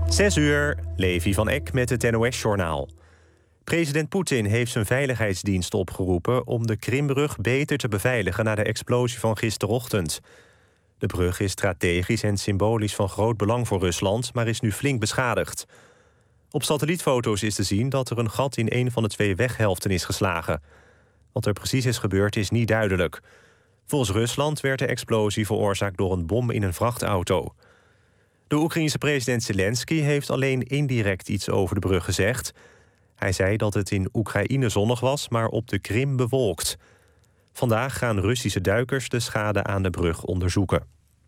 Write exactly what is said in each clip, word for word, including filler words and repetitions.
Zes uur, Levi van Eck met het N O S-journaal. President Poetin heeft zijn veiligheidsdienst opgeroepen om de Krimbrug beter te beveiligen na de explosie van gisterochtend. De brug is strategisch en symbolisch van groot belang voor Rusland, maar is nu flink beschadigd. Op satellietfoto's is te zien dat er een gat in een van de twee weghelften is geslagen. Wat er precies is gebeurd is niet duidelijk. Volgens Rusland werd de explosie veroorzaakt door een bom in een vrachtauto. De Oekraïense president Zelensky heeft alleen indirect iets over de brug gezegd. Hij zei dat het in Oekraïne zonnig was, maar op de Krim bewolkt. Vandaag gaan Russische duikers de schade aan de brug onderzoeken.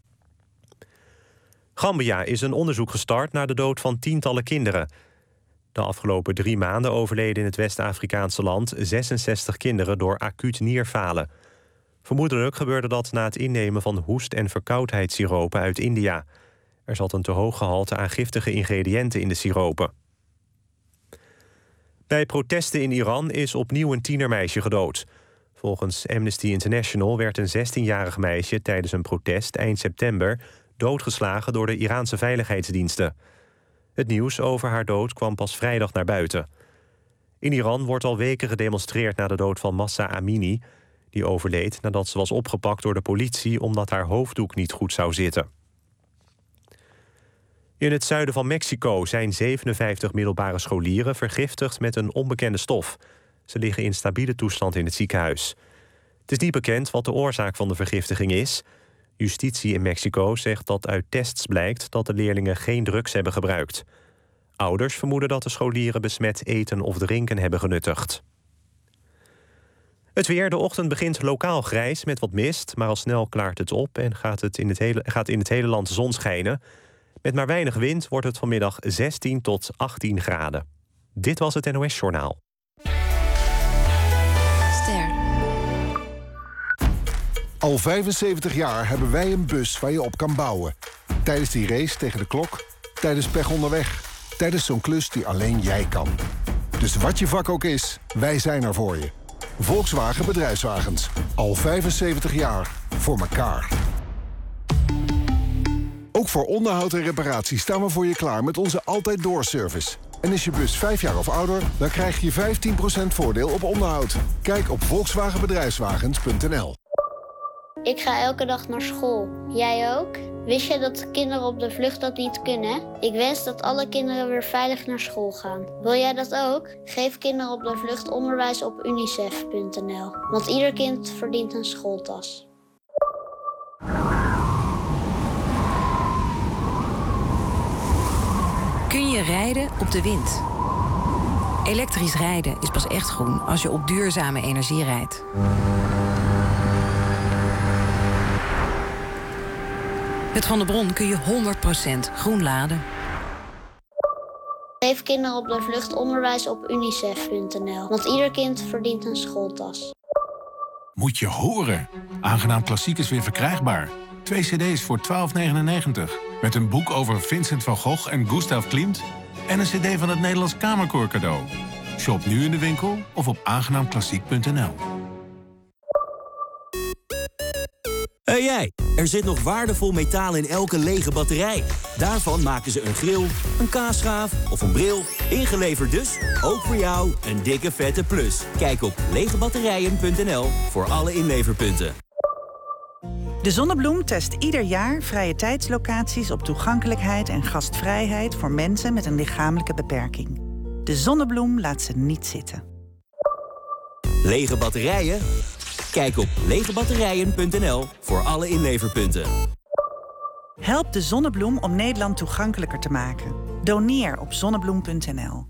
Gambia is een onderzoek gestart naar de dood van tientallen kinderen. De afgelopen drie maanden overleden in het West-Afrikaanse land zesenzestig kinderen door acuut nierfalen. Vermoedelijk gebeurde dat na het innemen van hoest- en verkoudheidssiropen uit India. Er zat een te hoog gehalte aan giftige ingrediënten in de siropen. Bij protesten in Iran is opnieuw een tienermeisje gedood. Volgens Amnesty International werd een zestienjarig meisje tijdens een protest eind september doodgeslagen door de Iraanse veiligheidsdiensten. Het nieuws over haar dood kwam pas vrijdag naar buiten. In Iran wordt al weken gedemonstreerd na de dood van Mahsa Amini, die overleed nadat ze was opgepakt door de politie omdat haar hoofddoek niet goed zou zitten. In het zuiden van Mexico zijn zevenenvijftig middelbare scholieren vergiftigd met een onbekende stof. Ze liggen in stabiele toestand in het ziekenhuis. Het is niet bekend wat de oorzaak van de vergiftiging is. Justitie in Mexico zegt dat uit tests blijkt dat de leerlingen geen drugs hebben gebruikt. Ouders vermoeden dat de scholieren besmet eten of drinken hebben genuttigd. Het weer, de ochtend begint lokaal grijs met wat mist, maar al snel klaart het op en gaat, het in, het hele, gaat in het hele land de zon schijnen. Met maar weinig wind wordt het vanmiddag zestien tot achttien graden. Dit was het N O S-journaal. Ster. Al vijfenzeventig jaar hebben wij een bus waar je op kan bouwen. Tijdens die race tegen de klok, tijdens pech onderweg, tijdens zo'n klus die alleen jij kan. Dus wat je vak ook is, wij zijn er voor je. Volkswagen Bedrijfswagens. Al vijfenzeventig jaar. Voor elkaar. Ook voor onderhoud en reparatie staan we voor je klaar met onze Altijd Door service. En is je bus vijf jaar of ouder, dan krijg je vijftien procent voordeel op onderhoud. Kijk op volkswagen bedrijfswagens punt n l. Ik ga elke dag naar school. Jij ook? Wist je dat kinderen op de vlucht dat niet kunnen? Ik wens dat alle kinderen weer veilig naar school gaan. Wil jij dat ook? Geef kinderen op de vlucht onderwijs op unicef punt n l. Want ieder kind verdient een schooltas. Kun je rijden op de wind? Elektrisch rijden is pas echt groen als je op duurzame energie rijdt. Met Van der Bron kun je honderd procent groen laden. Geef kinderen op de vlucht onderwijs op unicef punt n l. Want ieder kind verdient een schooltas. Moet je horen. Aangenaam Klassiek is weer verkrijgbaar. Twee cd's voor twaalf negenennegentig. Met een boek over Vincent van Gogh en Gustav Klimt. En een cd van het Nederlands Kamerkoor cadeau. Shop nu in de winkel of op aangenaam klassiek punt n l. Hé hey jij, er zit nog waardevol metaal in elke lege batterij. Daarvan maken ze een grill, een kaasschaaf of een bril. Ingeleverd dus, ook voor jou, een dikke vette plus. Kijk op legebatterijen punt n l voor alle inleverpunten. De Zonnebloem test ieder jaar vrije tijdslocaties op toegankelijkheid en gastvrijheid voor mensen met een lichamelijke beperking. De Zonnebloem laat ze niet zitten. Lege batterijen? Kijk op legebatterijen punt n l voor alle inleverpunten. Help de Zonnebloem om Nederland toegankelijker te maken. Doneer op zonnebloem punt n l.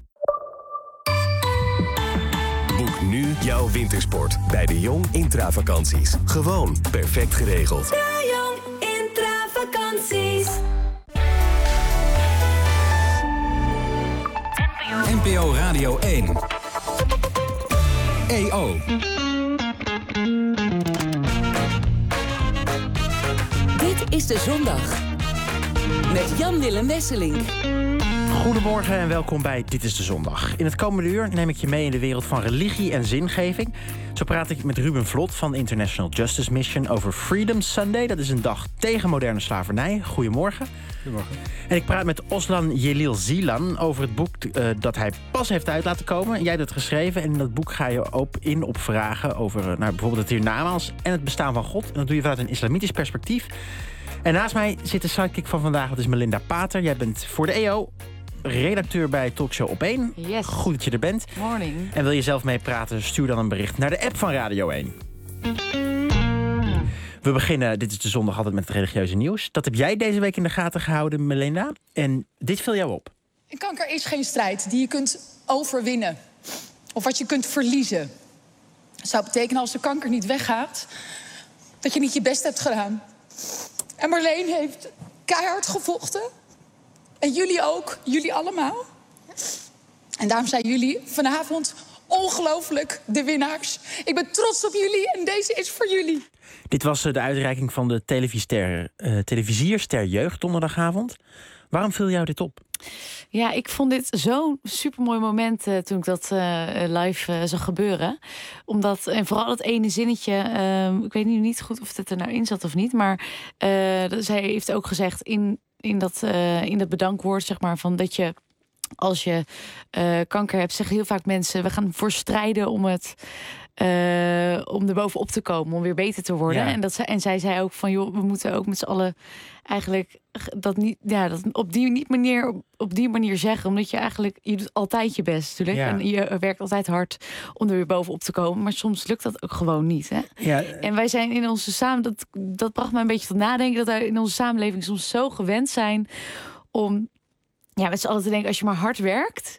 Boek nu jouw wintersport bij de Jong Intravakanties. Gewoon perfect geregeld. De Jong Intravakanties. N P O Radio één. E O. Dit is De Zondag. Met Jan-Willem Wesselink. Goedemorgen en welkom bij Dit is de Zondag. In het komende uur neem ik je mee in de wereld van religie en zingeving. Zo praat ik met Ruben Vlot van de International Justice Mission over Freedom Sunday. Dat is een dag tegen moderne slavernij. Goedemorgen. Goedemorgen. En ik praat met Oslan Jelil Zilan over het boek uh, dat hij pas heeft uit laten komen. Jij hebt het geschreven en in dat boek ga je op in op vragen over uh, nou, bijvoorbeeld het hiernamaals en het bestaan van God. En dat doe je vanuit een islamitisch perspectief. En naast mij zit de sidekick van vandaag, dat is Melinda Pater. Jij bent voor de E O redacteur bij Talkshow op één. Yes. Goed dat je er bent. Morning. En wil je zelf meepraten, stuur dan een bericht naar de app van Radio één. We beginnen, dit is de zondag, altijd met het religieuze nieuws. Dat heb jij deze week in de gaten gehouden, Melinda. En dit viel jou op. En kanker is geen strijd die je kunt overwinnen. Of wat je kunt verliezen. Dat zou betekenen als de kanker niet weggaat, dat je niet je best hebt gedaan. En Marleen heeft keihard gevochten. En jullie ook, jullie allemaal. En daarom zijn jullie vanavond ongelooflijk de winnaars. Ik ben trots op jullie en deze is voor jullie. Dit was de uitreiking van de televisiester, uh, televisierster Jeugd donderdagavond. Waarom viel jou dit op? Ja, ik vond dit zo'n supermooi moment uh, toen ik dat uh, live uh, zag gebeuren. Omdat, en vooral dat ene zinnetje, uh, ik weet nu niet goed of het er nou in zat of niet. Maar uh, zij heeft ook gezegd in, in, dat, uh, in dat bedankwoord, zeg maar, van dat je als je uh, kanker hebt, zeggen heel vaak mensen, we gaan voor strijden om het Uh, om er bovenop te komen, om weer beter te worden. Ja. En, dat, en zij zei ook van, joh, we moeten ook met z'n allen eigenlijk dat niet, ja, dat op die niet manier, op, op die manier zeggen, omdat je eigenlijk, je doet altijd je best natuurlijk, ja. En je werkt altijd hard om er weer bovenop te komen, maar soms lukt dat ook gewoon niet, hè? Ja. En wij zijn in onze samen, dat, dat bracht mij een beetje tot nadenken, dat wij in onze samenleving soms zo gewend zijn om, ja, met z'n allen te denken, als je maar hard werkt,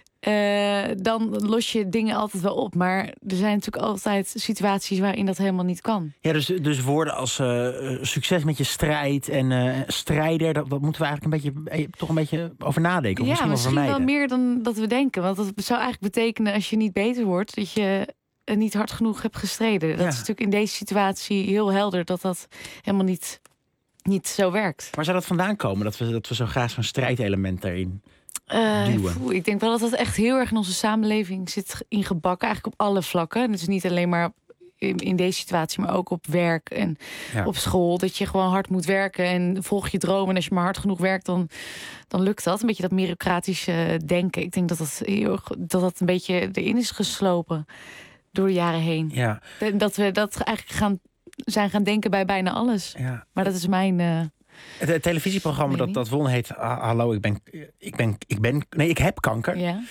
Uh, dan los je dingen altijd wel op. Maar er zijn natuurlijk altijd situaties waarin dat helemaal niet kan. Ja, dus, dus woorden als uh, succes met je strijd en uh, strijder, dat, dat moeten we eigenlijk een beetje, toch een beetje over nadenken. Of ja, misschien, misschien wel meer dan dat we denken. Want dat zou eigenlijk betekenen, als je niet beter wordt, dat je niet hard genoeg hebt gestreden. Dat ja. is natuurlijk in deze situatie heel helder dat dat helemaal niet, niet zo werkt. Waar zou dat vandaan komen? Dat we, dat we zo graag zo'n strijdelement daarin Uh, voel, ik denk wel dat dat echt heel erg in onze samenleving zit ingebakken. Eigenlijk op alle vlakken. En het is niet alleen maar in, in deze situatie, maar ook op werk en ja. op school. Dat je gewoon hard moet werken en volg je droom. En als je maar hard genoeg werkt, dan, dan lukt dat. Een beetje dat meritocratische denken. Ik denk dat dat, heel, dat dat een beetje erin is geslopen door de jaren heen. Ja. Dat we dat eigenlijk gaan, zijn gaan denken bij bijna alles. Ja. Maar dat is mijn... Uh, Het, het televisieprogramma dat, dat won heet ah, Hallo, ik ben, ik ben, ik ben, nee, ik heb kanker. Ja.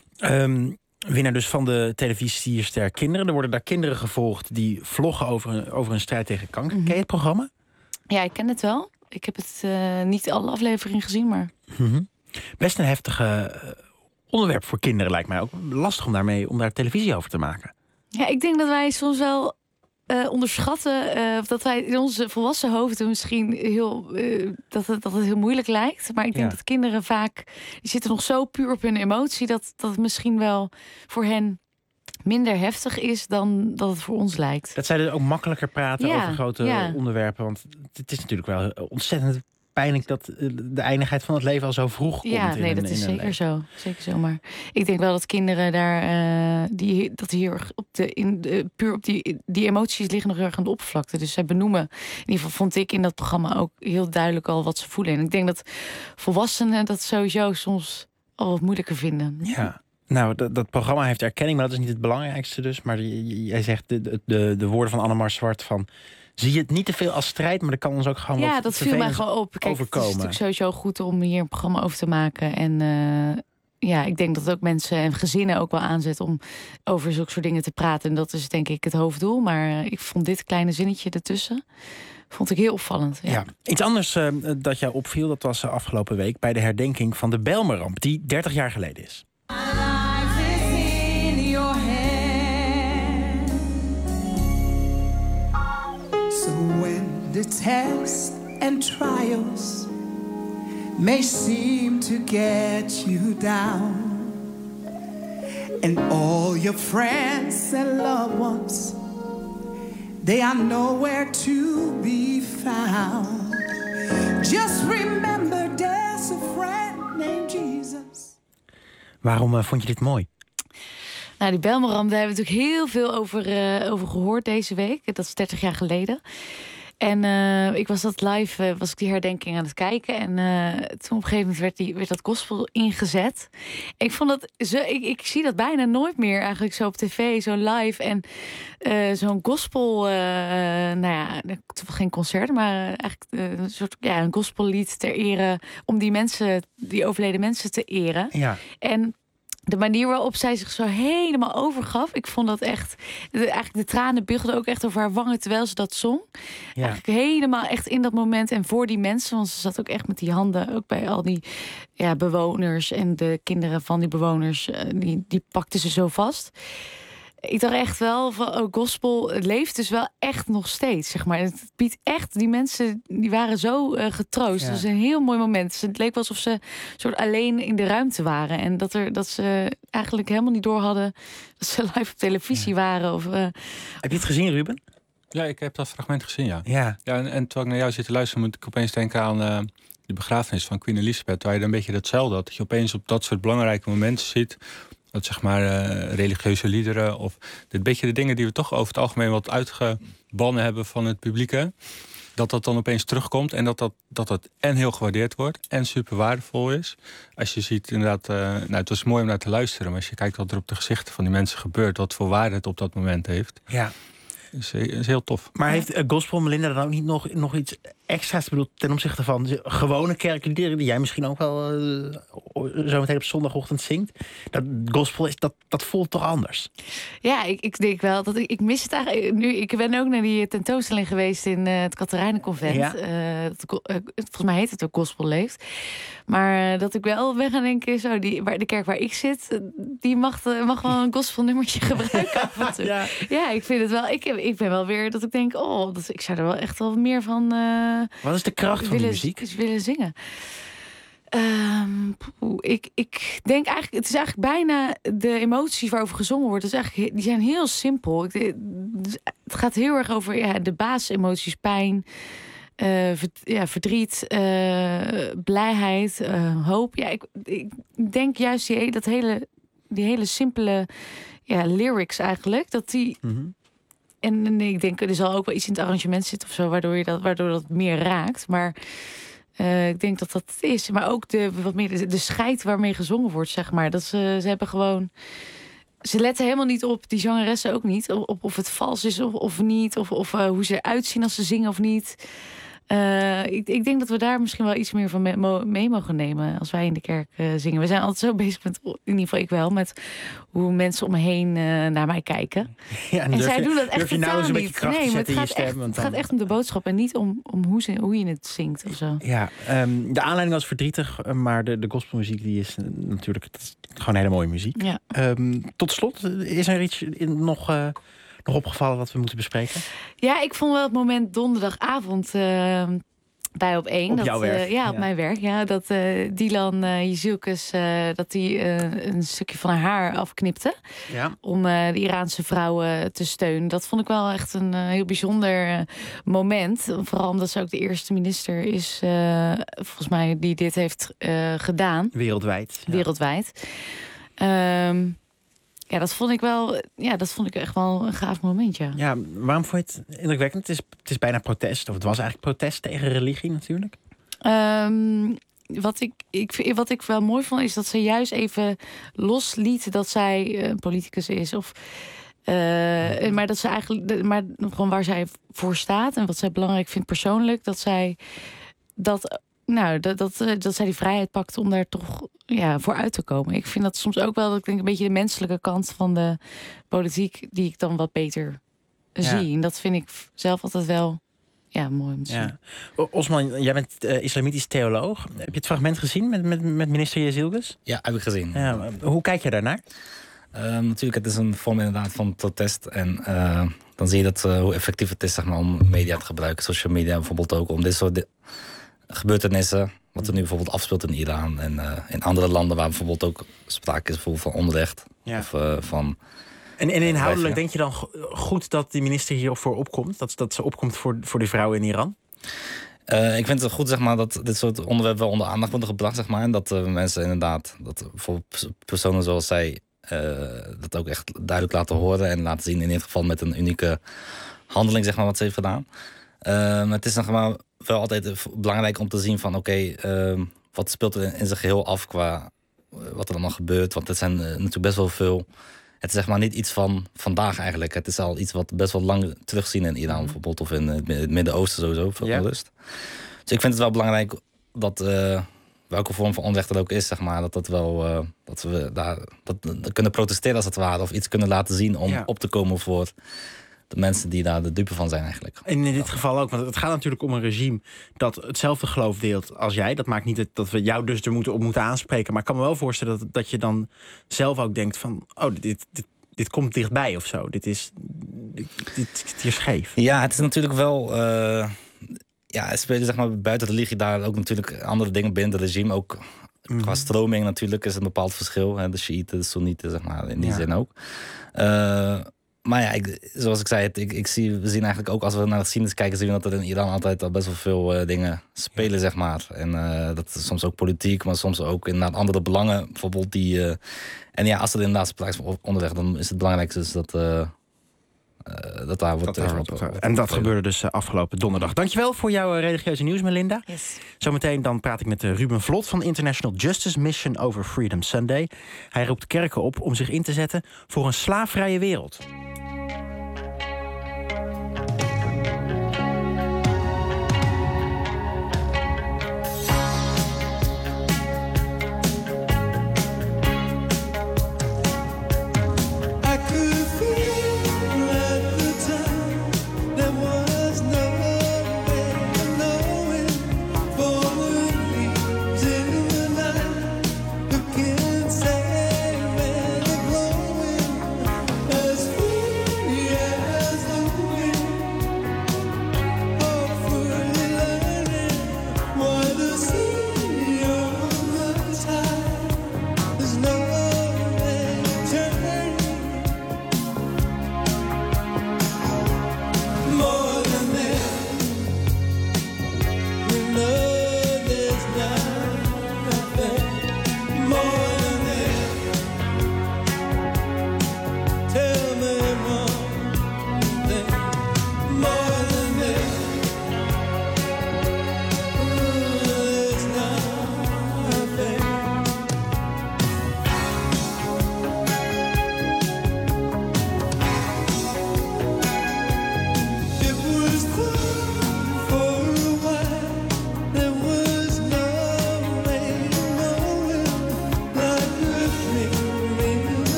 Um, winnaar dus van de televisierster Kinderen. Er worden daar kinderen gevolgd die vloggen over, over een strijd tegen kanker. Mm-hmm. Ken je het programma? Ja, ik ken het wel. Ik heb het uh, niet alle afleveringen gezien, maar... Mm-hmm. Best een heftige uh, onderwerp voor kinderen, lijkt mij ook. Lastig om daarmee om daar televisie over te maken. Ja, ik denk dat wij soms wel... Uh, onderschatten uh, dat wij in onze volwassen hoofden misschien heel uh, dat, het, dat het heel moeilijk lijkt. Maar ik denk ja. dat kinderen vaak die zitten nog zo puur op hun emotie dat, dat het misschien wel voor hen minder heftig is dan dat het voor ons lijkt. Dat zij dus ook makkelijker praten ja, over grote ja. onderwerpen. Want het is natuurlijk wel ontzettend pijnlijk dat de eindigheid van het leven al zo vroeg komt. Ja, nee, in dat een, is in zeker zo. Zeker zo. Maar ik denk wel dat kinderen daar uh, die dat hier op de in de, puur op die die emoties liggen nog erg aan de oppervlakte. Dus zij benoemen, in ieder geval vond ik in dat programma ook heel duidelijk al wat ze voelen. En ik denk dat volwassenen dat sowieso soms al wat moeilijker vinden. Ja. Nou, dat, dat programma heeft erkenning, maar dat is niet het belangrijkste dus. Maar jij zegt de, de, de woorden van Annemar Zwart van... Zie je het niet te veel als strijd, maar dat kan ons ook gewoon ja, dat viel mij gewoon op. Kijk, overkomen. Het is natuurlijk sowieso goed om hier een programma over te maken. En uh, ja, ik denk dat ook mensen en gezinnen ook wel aanzet om over zulke soort dingen te praten. En dat is denk ik het hoofddoel. Maar uh, ik vond dit kleine zinnetje ertussen, vond ik heel opvallend. Ja. Ja. Iets anders uh, dat jou opviel, dat was uh, afgelopen week bij de herdenking van de Bijlmerramp, die dertig jaar geleden is. The tests and trials may seem to get you down, and all your friends and loved ones, they are nowhere to be found. Just remember there's a friend named Jesus. Waarom uh, vond je dit mooi? Nou, die Bijlmerramp, daar hebben we natuurlijk heel veel over, uh, over gehoord deze week. Dat is dertig jaar geleden. En uh, ik was dat live, uh, was ik die herdenking aan het kijken. En uh, toen op een gegeven moment werd, die, werd dat gospel ingezet. Ik vond dat zo, ik, ik zie dat bijna nooit meer eigenlijk zo op tv, zo live. En uh, zo'n gospel, uh, nou ja, geen concert, maar eigenlijk uh, een soort ja, een gospellied ter ere om die mensen, die overleden mensen te eren. Ja. En de manier waarop zij zich zo helemaal overgaf. Ik vond dat echt... De, eigenlijk de tranen biggelden ook echt over haar wangen terwijl ze dat zong. Ja. Eigenlijk helemaal echt in dat moment en voor die mensen. Want ze zat ook echt met die handen ook bij al die ja, bewoners. En de kinderen van die bewoners, die, die pakten ze zo vast. Ik dacht echt wel van oh, gospel leeft dus wel echt nog steeds, zeg maar. Het biedt echt, die mensen die waren zo uh, getroost. Ja. Dat was een heel mooi moment. Dus het leek wel alsof ze soort alleen in de ruimte waren en dat er dat ze eigenlijk helemaal niet door hadden dat ze live op televisie ja. waren. Of, uh... Heb je het gezien, Ruben? Ja, ik heb dat fragment gezien, ja. Ja. ja en, en terwijl ik naar jou zit te luisteren, moet ik opeens denken aan uh, de begrafenis van Queen Elizabeth, waar je dan een beetje datzelfde had. Dat je opeens op dat soort belangrijke momenten ziet. Dat zeg maar uh, religieuze liederen of dit beetje de dingen die we toch over het algemeen wat uitgebannen hebben van het publieke. Dat dat dan opeens terugkomt en dat dat, dat het en heel gewaardeerd wordt en super waardevol is. Als je ziet inderdaad, uh, nou het was mooi om naar te luisteren, maar als je kijkt wat er op de gezichten van die mensen gebeurt, wat voor waarde het op dat moment heeft. Ja. Is, is heel tof. Maar heeft uh, Gospel Melinda dan ook niet nog, nog iets extra's bedoeld ten opzichte van gewone kerkliederen die jij misschien ook wel uh, zo meteen op zondagochtend zingt? Dat gospel is dat, dat voelt toch anders? Ja, ik, ik denk wel dat ik, ik mis het eigenlijk nu. Ik ben ook naar die tentoonstelling geweest in uh, het Katerijnenconvent. Ja. Uh, dat, uh, volgens mij heet het ook Gospel Leeft. Maar uh, dat ik wel ben gaan denken, zo die waar de kerk waar ik zit, die mag, uh, mag wel een gospelnummertje gebruiken af en toe. Ja. ja, ik vind het wel. Ik, ik ben wel weer dat ik denk, oh, dat, ik zou er wel echt wel meer van. Uh, Wat is de kracht van willen, die muziek? Willen zingen. Um, poeh, ik, ik denk eigenlijk, het is eigenlijk bijna de emoties waarover gezongen wordt. Dat is eigenlijk, die zijn heel simpel. Ik, het gaat heel erg over ja, de basisemoties, pijn, uh, verd, ja, verdriet, uh, blijheid, uh, hoop. Ja, ik, ik denk juist die, dat hele, die hele simpele ja, lyrics eigenlijk, dat die. Mm-hmm. En, en ik denk, er zal ook wel iets in het arrangement zitten of zo, waardoor je dat, waardoor dat meer raakt. Maar uh, ik denk dat dat het is. Maar ook de, wat meer de, de scheid waarmee gezongen wordt, zeg maar. Dat ze, ze hebben gewoon. Ze letten helemaal niet op, die zangeressen ook niet, op of het vals is of, of niet. Of, of uh, hoe ze eruit zien als ze zingen of niet. Uh, ik, ik denk dat we daar misschien wel iets meer van mee, mo- mee mogen nemen als wij in de kerk uh, zingen. We zijn altijd zo bezig met, in ieder geval ik wel, met hoe mensen om me heen uh, naar mij kijken. Ja, en en zij je, doen dat echt nou totaal niet. Nee, maar het gaat, stem, echt, dan... het gaat echt om de boodschap en niet om, om hoe, ze, hoe je het zingt of zo. Ja, um, de aanleiding was verdrietig, maar de, de gospelmuziek die is uh, natuurlijk dat is gewoon hele mooie muziek. Ja. Um, tot slot, is er iets in, nog... Uh, nog opgevallen wat we moeten bespreken? Ja, ik vond wel het moment donderdagavond uh, bij Op één. Op dat, jouw werk? Uh, ja, op ja. mijn werk. Ja, dat uh, Dylan uh, Jezielkes, uh, dat die uh, een stukje van haar haar afknipte. Ja. Om uh, de Iraanse vrouwen te steunen. Dat vond ik wel echt een uh, heel bijzonder uh, moment. Vooral omdat ze ook de eerste minister is, uh, volgens mij, die dit heeft uh, gedaan. Wereldwijd. Ja. Wereldwijd. Um, Ja, dat vond ik wel. Ja, dat vond ik echt wel een gaaf moment. Ja, ja waarom vond je het indrukwekkend? Het is, het is bijna protest, of het was eigenlijk protest tegen religie natuurlijk. Um, wat ik, ik, wat ik wel mooi vond, is dat ze juist even losliet dat zij een politicus is. Of, uh, ja. Maar dat ze eigenlijk, maar gewoon waar zij voor staat en wat zij belangrijk vindt persoonlijk, dat zij dat. Nou, dat, dat, dat zij die vrijheid pakt om daar toch ja, voor uit te komen. Ik vind dat soms ook wel, dat ik denk een beetje de menselijke kant van de politiek die ik dan wat beter ja. zie. En dat vind ik zelf altijd wel ja, mooi om te zien. Ja. Osman, jij bent uh, islamitisch theoloog. Heb je het fragment gezien met, met, met minister Jezielkes? Ja, heb ik gezien. Ja, hoe kijk je daarnaar? Uh, natuurlijk, het is een vorm inderdaad van protest. En uh, dan zie je dat, uh, hoe effectief het is zeg maar, om media te gebruiken. Social media bijvoorbeeld ook, om dit soort... Di- gebeurtenissen, wat er nu bijvoorbeeld afspeelt in Iran en uh, in andere landen waar bijvoorbeeld ook sprake is bijvoorbeeld van onrecht. Ja. Of, uh, van, en, en inhoudelijk denk je dan goed dat die minister hiervoor opkomt? Dat, dat ze opkomt voor, voor die vrouwen in Iran? Uh, ik vind het goed zeg maar, dat dit soort onderwerpen wel onder aandacht worden gebracht. Zeg maar, en dat uh, mensen inderdaad, dat bijvoorbeeld personen zoals zij... Uh, dat ook echt duidelijk laten horen en laten zien in dit geval met een unieke handeling zeg maar, wat ze heeft gedaan. Uh, maar het is nog maar wel altijd belangrijk om te zien van oké, okay, uh, wat speelt er in, in zijn geheel af qua uh, wat er allemaal gebeurt. Want het zijn uh, natuurlijk best wel veel. Het is zeg maar niet iets van vandaag eigenlijk. Het is al iets wat best wel lang terugzien in Iran bijvoorbeeld of in het Midden-Oosten sowieso, veel ja. onrust. Dus ik vind het wel belangrijk dat uh, welke vorm van onrecht er ook is, zeg maar, dat, dat, wel, uh, dat we daar dat, dat kunnen protesteren als het ware of iets kunnen laten zien om ja. op te komen voor de mensen die daar de dupe van zijn eigenlijk. En in dit geval ook, want het gaat natuurlijk om een regime dat hetzelfde geloof deelt als jij. Dat maakt niet dat, dat we jou dus er moeten, op moeten aanspreken. Maar ik kan me wel voorstellen dat, dat je dan zelf ook denkt van, oh, dit, dit, dit komt dichtbij of zo. Dit is, dit, dit, dit is scheef. Ja, het is natuurlijk wel... Uh, ja, er spelen zeg maar buiten religie daar ook natuurlijk andere dingen binnen het regime. Ook mm-hmm. qua stroming natuurlijk is een bepaald verschil. Hè, de Shiiten, de Soenieten, zeg maar, in die ja. zin ook. Uh, Maar ja, ik, zoals ik zei, ik, ik zie, we zien eigenlijk ook als we naar de geschiedenis kijken, zien we dat er in Iran altijd al best wel veel uh, dingen spelen, ja. zeg maar. En uh, dat is soms ook politiek, maar soms ook inderdaad andere belangen, bijvoorbeeld die. Uh, en ja, als er inderdaad sprake is van onderweg, dan is het belangrijkste dus dat, uh, uh, dat daar wordt. Dat daar wordt op, en dat gebeurde dus uh, afgelopen donderdag. Dankjewel voor jouw uh, religieuze nieuws, Melinda. Yes. Zometeen dan praat ik met uh, Ruben Vlot van International Justice Mission over Freedom Sunday. Hij roept kerken op om zich in te zetten voor een slaafvrije wereld.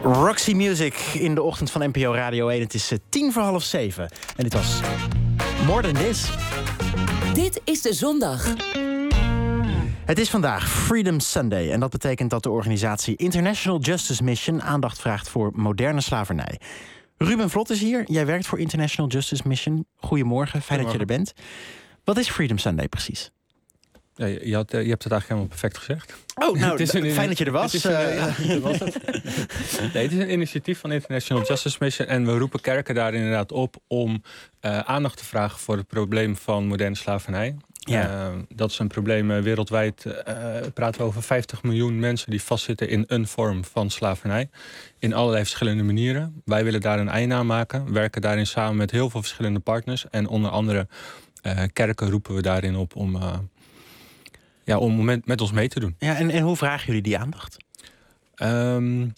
Roxy Music in de ochtend van N P O Radio één. Het is uh, tien voor half zeven. En dit was More Than This. Dit is de zondag. Het is vandaag Freedom Sunday. En dat betekent dat de organisatie International Justice Mission aandacht vraagt voor moderne slavernij. Ruben Vlot is hier. Jij werkt voor International Justice Mission. Goedemorgen, fijn dat je er bent. Wat is Freedom Sunday precies? Ja, je, had, je hebt het eigenlijk helemaal perfect gezegd. Oh, nou, het is een, fijn dat je er was. Het is een, ja, dat was het. Nee, het is een initiatief van International Justice Mission. En we roepen kerken daar inderdaad op om uh, aandacht te vragen voor het probleem van moderne slavernij. Ja. Uh, dat is een probleem uh, wereldwijd. Uh, praten we over vijftig miljoen mensen die vastzitten in een vorm van slavernij. In allerlei verschillende manieren. Wij willen daar een einde aan maken. Werken daarin samen met heel veel verschillende partners. En onder andere uh, kerken roepen we daarin op om... Uh, Ja, om met, met ons mee te doen. Ja, en, en hoe vragen jullie die aandacht? Um,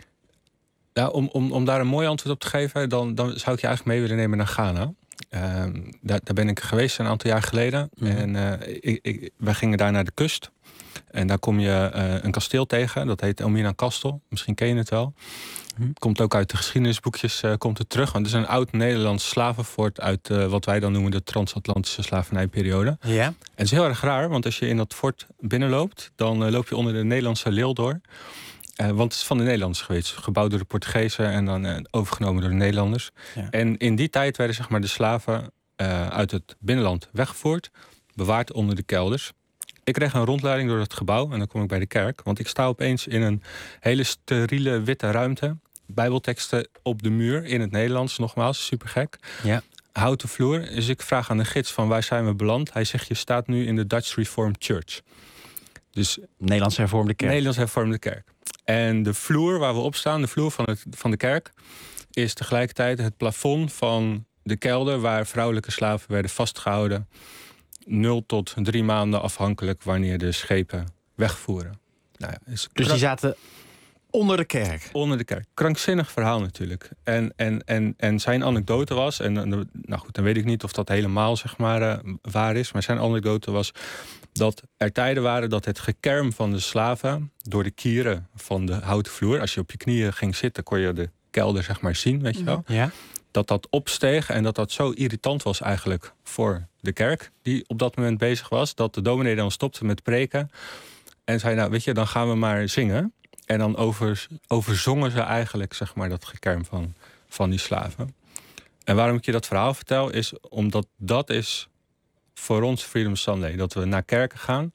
ja, om, om, om daar een mooi antwoord op te geven, dan, dan zou ik je eigenlijk mee willen nemen naar Ghana. Um, daar, daar ben ik geweest een aantal jaar geleden. Mm-hmm. En uh, ik, ik, wij gingen daar naar de kust. En daar kom je uh, een kasteel tegen. Dat heet Elmina Castle. Misschien ken je het wel. Mm-hmm. Komt ook uit de geschiedenisboekjes uh, komt het terug. Want het is een oud Nederlands slavenfort uit uh, wat wij dan noemen de transatlantische slavernijperiode. Ja. En het is heel erg raar, want als je in dat fort binnenloopt, dan uh, loop je onder de Nederlandse leeuw door. Uh, want het is van de Nederlanders geweest. Gebouwd door de Portugezen en dan uh, overgenomen door de Nederlanders. Ja. En in die tijd werden zeg maar, de slaven uh, uit het binnenland weggevoerd. Bewaard onder de kelders. Ik kreeg een rondleiding door het gebouw en dan kom ik bij de kerk. Want ik sta opeens in een hele steriele witte ruimte. Bijbelteksten op de muur in het Nederlands, nogmaals, super gek. Ja. Houten vloer. Dus ik vraag aan de gids van waar zijn we beland. Hij zegt, je staat nu in de Dutch Reformed Church. Dus Nederlands hervormde kerk. Nederlands hervormde kerk. En de vloer waar we op staan, de vloer van, het, van de kerk, is tegelijkertijd het plafond van de kelder waar vrouwelijke slaven werden vastgehouden. Nul tot drie maanden afhankelijk wanneer de schepen wegvoeren. Nou ja, dus krank... die zaten onder de kerk? Onder de kerk. Krankzinnig verhaal natuurlijk. En, en, en, en zijn anekdote was, en nou goed, dan weet ik niet of dat helemaal zeg maar uh, waar is, maar zijn anekdote was dat er tijden waren dat het gekerm van de slaven door de kieren van de houten vloer, als je op je knieën ging zitten, kon je de kelder zeg maar zien, weet je wel. Ja. Dat dat opsteeg en dat dat zo irritant was eigenlijk voor de kerk die op dat moment bezig was, dat de dominee dan stopte met preken en zei, nou weet je, dan gaan we maar zingen. En dan over, overzongen ze eigenlijk zeg maar dat gekerm van, van die slaven. En waarom ik je dat verhaal vertel is omdat dat is voor ons Freedom Sunday. Dat we naar kerken gaan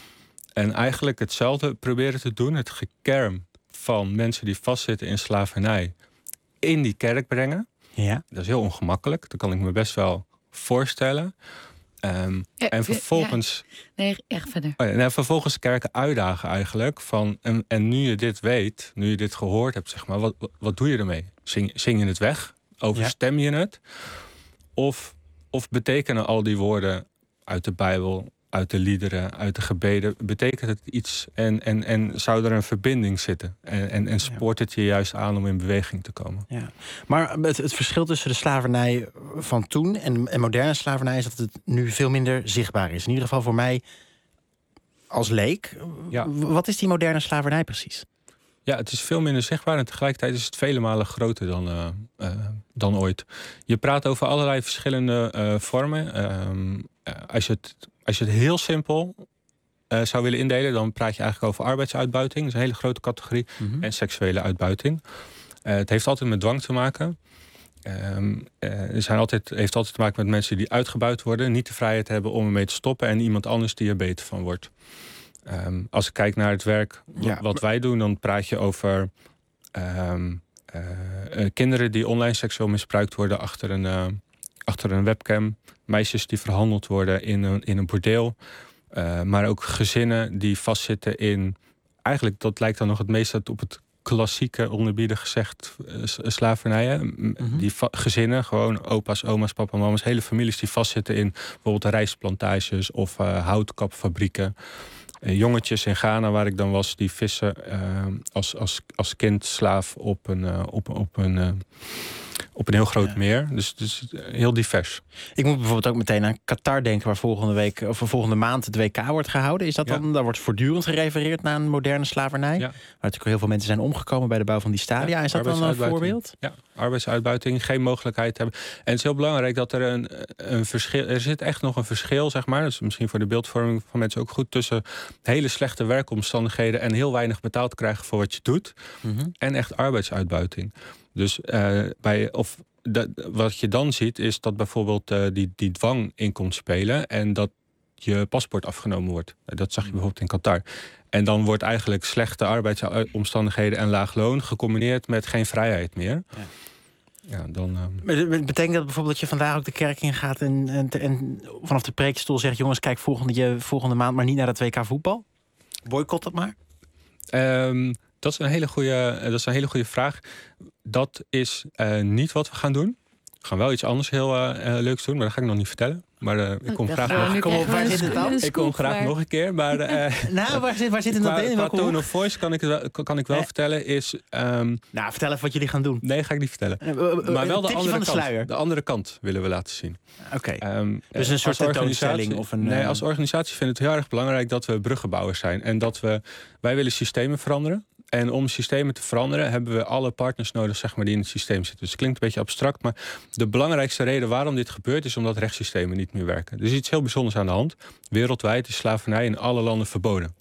en eigenlijk hetzelfde proberen te doen. Het gekerm van mensen die vastzitten in slavernij in die kerk brengen. Ja. Dat is heel ongemakkelijk. Dat kan ik me best wel voorstellen. Um, ja, en vervolgens. Ja. Nee, echt verder. Oh ja, en vervolgens kerken uitdagen eigenlijk. Van, en, en nu je dit weet, nu je dit gehoord hebt, zeg maar, wat, wat doe je ermee? Zing, zing je het weg? Overstem je het? Of, of betekenen al die woorden uit de Bijbel, uit de liederen, uit de gebeden, betekent het iets en, en, en zou er een verbinding zitten? En, en, en spoort het je juist aan om in beweging te komen? Ja. Maar het, het verschil tussen de slavernij van toen en, en moderne slavernij is dat het nu veel minder zichtbaar is. In ieder geval voor mij als leek. Ja. Wat is die moderne slavernij precies? Ja, het is veel minder zichtbaar en tegelijkertijd is het vele malen groter dan, uh, uh, dan ooit. Je praat over allerlei verschillende uh, vormen. Um, uh, als je het Als je het heel simpel uh, zou willen indelen, dan praat je eigenlijk over arbeidsuitbuiting. Dat is een hele grote categorie. Mm-hmm. En seksuele uitbuiting. Uh, het heeft altijd met dwang te maken. Um, uh, er zijn altijd, heeft altijd te maken met mensen die uitgebuit worden, niet de vrijheid hebben om ermee te stoppen en iemand anders die er beter van wordt. Um, als ik kijk naar het werk ja. wat wij doen, dan praat je over um, uh, uh, kinderen die online seksueel misbruikt worden achter een, uh, achter een webcam. Meisjes die verhandeld worden in een, in een bordeel. Uh, maar ook gezinnen die vastzitten in... Eigenlijk, dat lijkt dan nog het meest op het klassieke, onderbiedig gezegd, uh, slavernij. Mm-hmm. Die va- gezinnen, gewoon opa's, oma's, papa, mama's, hele families die vastzitten in bijvoorbeeld rijstplantages of uh, houtkapfabrieken. Uh, jongetjes in Ghana, waar ik dan was, die vissen uh, als, als, als kind slaaf op een, uh, op, op een uh, op een heel groot meer. Dus, dus heel divers. Ik moet bijvoorbeeld ook meteen aan Qatar denken, waar volgende week of volgende maand het W K wordt gehouden. Is dat dan? Ja. Daar wordt voortdurend gerefereerd naar een moderne slavernij. Ja. Waar natuurlijk heel veel mensen zijn omgekomen bij de bouw van die stadia. Ja, is dat dan een voorbeeld? Ja, arbeidsuitbuiting, geen mogelijkheid hebben. En het is heel belangrijk dat er een, een verschil. Er zit echt nog een verschil, zeg maar. Dus misschien voor de beeldvorming van mensen ook goed, tussen hele slechte werkomstandigheden en heel weinig betaald krijgen voor wat je doet. Mm-hmm. En echt arbeidsuitbuiting. Dus uh, bij, of dat, wat je dan ziet, is dat bijvoorbeeld uh, die, die dwang in komt spelen en dat je paspoort afgenomen wordt. Dat zag je bijvoorbeeld in Qatar. En dan wordt eigenlijk slechte arbeidsomstandigheden en laag loon gecombineerd met geen vrijheid meer. Ja. Ja, dan, um... Betekent dat bijvoorbeeld dat je vandaag ook de kerk in gaat en, en, en vanaf de preekstoel zegt: jongens, kijk volgende, volgende maand maar niet naar het W K voetbal? Boycott dat maar? Um, dat is een hele goede, dat is een hele goede vraag. Dat is uh, niet wat we gaan doen. We gaan wel iets anders heel uh, uh, leuks doen, maar dat ga ik nog niet vertellen. Maar uh, ik kom graag nog. Nou, kom op, waar zit het dan? Ik kom graag waar. nog een keer. Maar uh, nou, waar zit, waar zit het dan in? Qua tone of voice kan ik, wel, kan ik wel eh. vertellen is. Um, nou, vertel even wat jullie gaan doen. Nee, ga ik niet vertellen. Uh, uh, uh, maar wel de andere de kant. Sluier. De andere kant willen we laten zien. Oké. Okay. Um, dus een soort tentoonstelling of een. Nee, als organisatie vind ik het heel erg belangrijk dat we bruggenbouwers zijn en dat we wij willen systemen veranderen. En om systemen te veranderen hebben we alle partners nodig, zeg maar, die in het systeem zitten. Dus het klinkt een beetje abstract, maar de belangrijkste reden waarom dit gebeurt is omdat rechtssystemen niet meer werken. Er is iets heel bijzonders aan de hand. Wereldwijd is slavernij in alle landen verboden.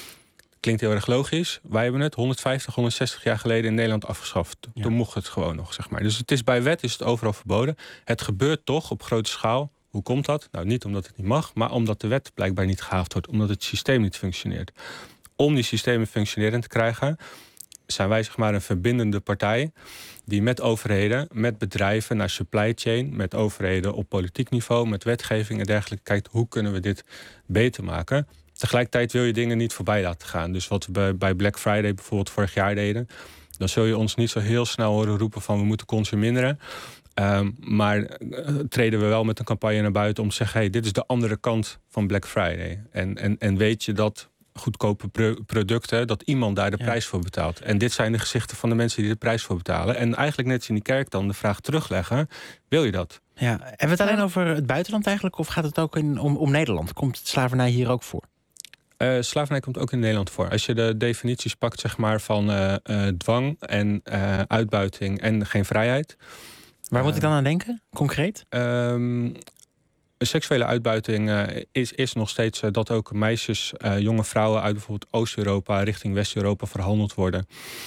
Klinkt heel erg logisch. Wij hebben het honderdvijftig, honderdzestig jaar geleden in Nederland afgeschaft. Ja. Toen mocht het gewoon nog, zeg maar. Dus het is bij wet is het overal verboden. Het gebeurt toch op grote schaal. Hoe komt dat? Nou, niet omdat het niet mag, maar omdat de wet blijkbaar niet gehaald wordt. Omdat het systeem niet functioneert. Om die systemen functionerend te krijgen, zijn wij zeg maar een verbindende partij die met overheden, met bedrijven naar supply chain, met overheden op politiek niveau, met wetgeving en dergelijke kijkt hoe kunnen we dit beter maken. Tegelijkertijd wil je dingen niet voorbij laten gaan. Dus wat we bij Black Friday bijvoorbeeld vorig jaar deden, dan zul je ons niet zo heel snel horen roepen van we moeten consumeren. Um, maar uh, treden we wel met een campagne naar buiten om te zeggen, hey, dit is de andere kant van Black Friday. En, en, en weet je dat goedkope pro- producten, dat iemand daar de ja. prijs voor betaalt. En dit zijn de gezichten van de mensen die de prijs voor betalen. En eigenlijk net als in die kerk dan de vraag terugleggen, wil je dat? Ja. Hebben we het alleen over het buitenland eigenlijk, of gaat het ook in, om, om Nederland? Komt slavernij hier ook voor? Uh, slavernij komt ook in Nederland voor. Als je de definities pakt, zeg maar, van uh, uh, dwang en uh, uitbuiting en geen vrijheid. Waar moet uh, ik dan aan denken, concreet? Um, seksuele uitbuiting uh, is, is nog steeds uh, dat ook meisjes, uh, jonge vrouwen uit bijvoorbeeld Oost-Europa richting West-Europa verhandeld worden.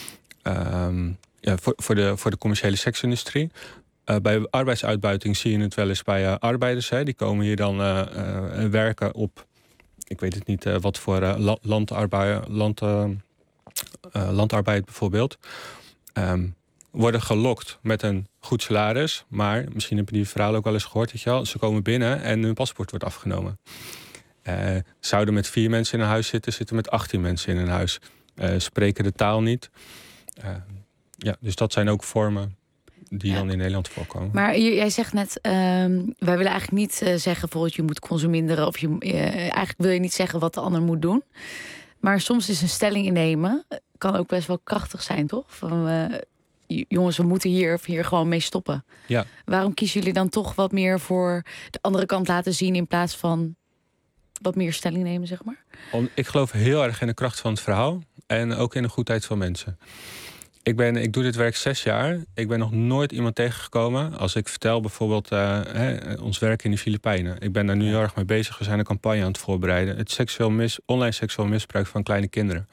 Um, ja, voor, voor, de, voor de commerciële seksindustrie. Uh, bij arbeidsuitbuiting zie je het wel eens bij uh, arbeiders. Hè. Die komen hier dan uh, uh, werken op, ik weet het niet, uh, wat voor uh, la- landarbeid, land, uh, uh, landarbeid bijvoorbeeld. Um, worden gelokt met een goed salaris. Maar misschien heb je die verhalen ook wel eens gehoord. Weet je wel, ze komen binnen en hun paspoort wordt afgenomen. Uh, zouden met vier mensen in een huis zitten, zitten met achttien mensen in een huis. Uh, spreken de taal niet. Uh, ja, dus dat zijn ook vormen die ja. dan in Nederland voorkomen. Maar jij zegt net, uh, wij willen eigenlijk niet uh, zeggen bijvoorbeeld je moet consumeren. Of je, uh, eigenlijk wil je niet zeggen wat de ander moet doen. Maar soms is een stelling innemen kan ook best wel krachtig zijn, toch? Van, uh, jongens, we moeten hier of hier gewoon mee stoppen. Ja. Waarom kiezen jullie dan toch wat meer voor de andere kant laten zien in plaats van wat meer stelling nemen, zeg maar? Om, ik geloof heel erg in de kracht van het verhaal en ook in de goedheid van mensen. Ik, ben, ik doe dit werk zes jaar. Ik ben nog nooit iemand tegengekomen. Als ik vertel bijvoorbeeld uh, hè, ons werk in de Filipijnen. Ik ben daar nu heel erg mee bezig. We zijn een campagne aan het voorbereiden. Het seksueel mis, online seksueel misbruik van kleine kinderen.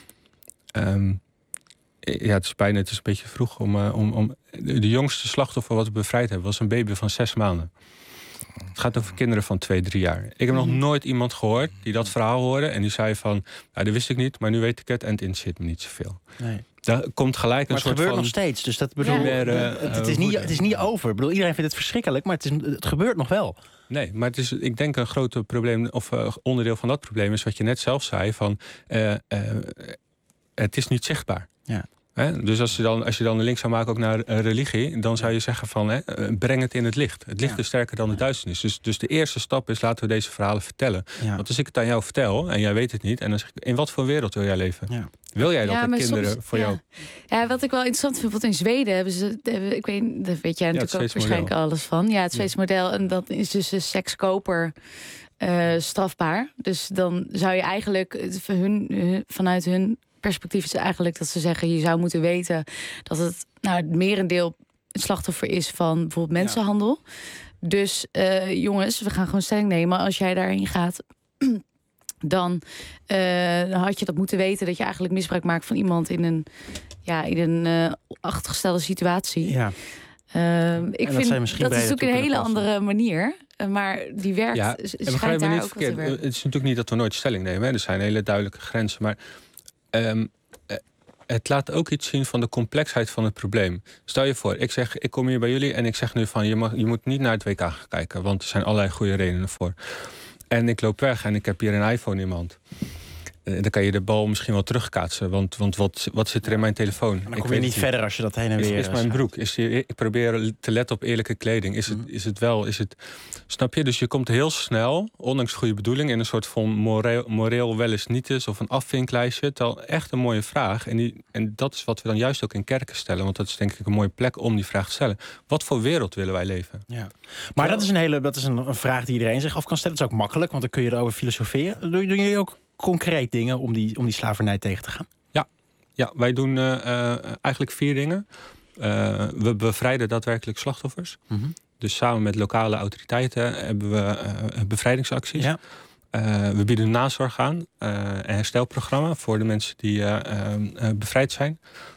Um, ja, het is bijna het is een beetje vroeg om, uh, om, om... De jongste slachtoffer wat we bevrijd hebben was een baby van zes maanden. Het gaat over kinderen van twee, drie jaar. Ik heb nog nooit iemand gehoord die dat verhaal hoorde en die zei van, nou, dat wist ik niet, maar nu weet ik het en het interesseert me niet zoveel. Nee. Daar komt gelijk een maar soort het gebeurt van nog steeds, dus dat bedoel ja. uh, het, het, is niet, het is niet over. Ik bedoel, iedereen vindt het verschrikkelijk, maar het, is, het gebeurt nog wel. Nee, maar het is, ik denk een groot probleem, of uh, onderdeel van dat probleem is wat je net zelf zei, van uh, uh, het is niet zichtbaar. Ja. Hè? Dus als je, dan, als je dan de link zou maken ook naar uh, religie, dan zou je zeggen van hè, uh, breng het in het licht. Het licht ja. is sterker dan de duisternis. Dus, dus de eerste stap is laten we deze verhalen vertellen. Ja. Want als ik het aan jou vertel en jij weet het niet, en dan zeg ik, in wat voor wereld wil jij leven? Ja. Wil jij dat ja, de kinderen soms, voor ja. jou? Ja, wat ik wel interessant vind, bijvoorbeeld in Zweden hebben ze, ik weet, daar weet jij natuurlijk ja, ook waarschijnlijk model. alles van. Ja, het Zweedse ja. model, en dat is dus een sekskoper uh, strafbaar. Dus dan zou je eigenlijk hun, hun, vanuit hun perspectief is eigenlijk dat ze zeggen, je zou moeten weten dat het nou het merendeel het slachtoffer is van bijvoorbeeld mensenhandel. Ja. Dus uh, jongens, we gaan gewoon stelling nemen. Als jij daarheen gaat, dan uh, had je dat moeten weten dat je eigenlijk misbruik maakt van iemand in een, ja, in een uh, achtergestelde situatie. Ja. Uh, ik dat vind dat is natuurlijk een hele andere manier. Maar die werkt. Ja, en begrijp me niet verkeerd. Het is natuurlijk niet dat we nooit stelling nemen. Hè. Er zijn hele duidelijke grenzen. Maar um, het laat ook iets zien van de complexheid van het probleem. Stel je voor, ik zeg, ik kom hier bij jullie en ik zeg nu van je, mag, je moet niet naar het W K gaan kijken, want er zijn allerlei goede redenen voor. En ik loop weg en ik heb hier een iPhone in mijn hand. Uh, dan kan je de bal misschien wel terugkaatsen. Want, want wat, wat zit er in mijn telefoon? Maar dan kom je niet verder als je dat heen en weer... Is, is mijn broek? Is die, ik probeer te letten op eerlijke kleding. Is, mm. het, is het wel? Is het, snap je? Dus je komt heel snel, ondanks goede bedoeling, in een soort van moreel, moreel wel eens niet is of een afvinklijstje. Terwijl echt een mooie vraag. En, die, en dat is wat we dan juist ook in kerken stellen. Want dat is denk ik een mooie plek om die vraag te stellen. Wat voor wereld willen wij leven? Ja. Maar dat is een hele, dat is een, een vraag die iedereen zich af kan stellen. Dat is ook makkelijk, want dan kun je erover filosoferen. Doen jullie ook concreet dingen om die, om die slavernij tegen te gaan? Ja, ja wij doen uh, uh, eigenlijk vier dingen. Uh, we bevrijden daadwerkelijk slachtoffers. Mm-hmm. Dus samen met lokale autoriteiten hebben we uh, bevrijdingsacties. Ja. Uh, we bieden nazorg aan. Uh, een herstelprogramma voor de mensen die uh, uh, bevrijd zijn.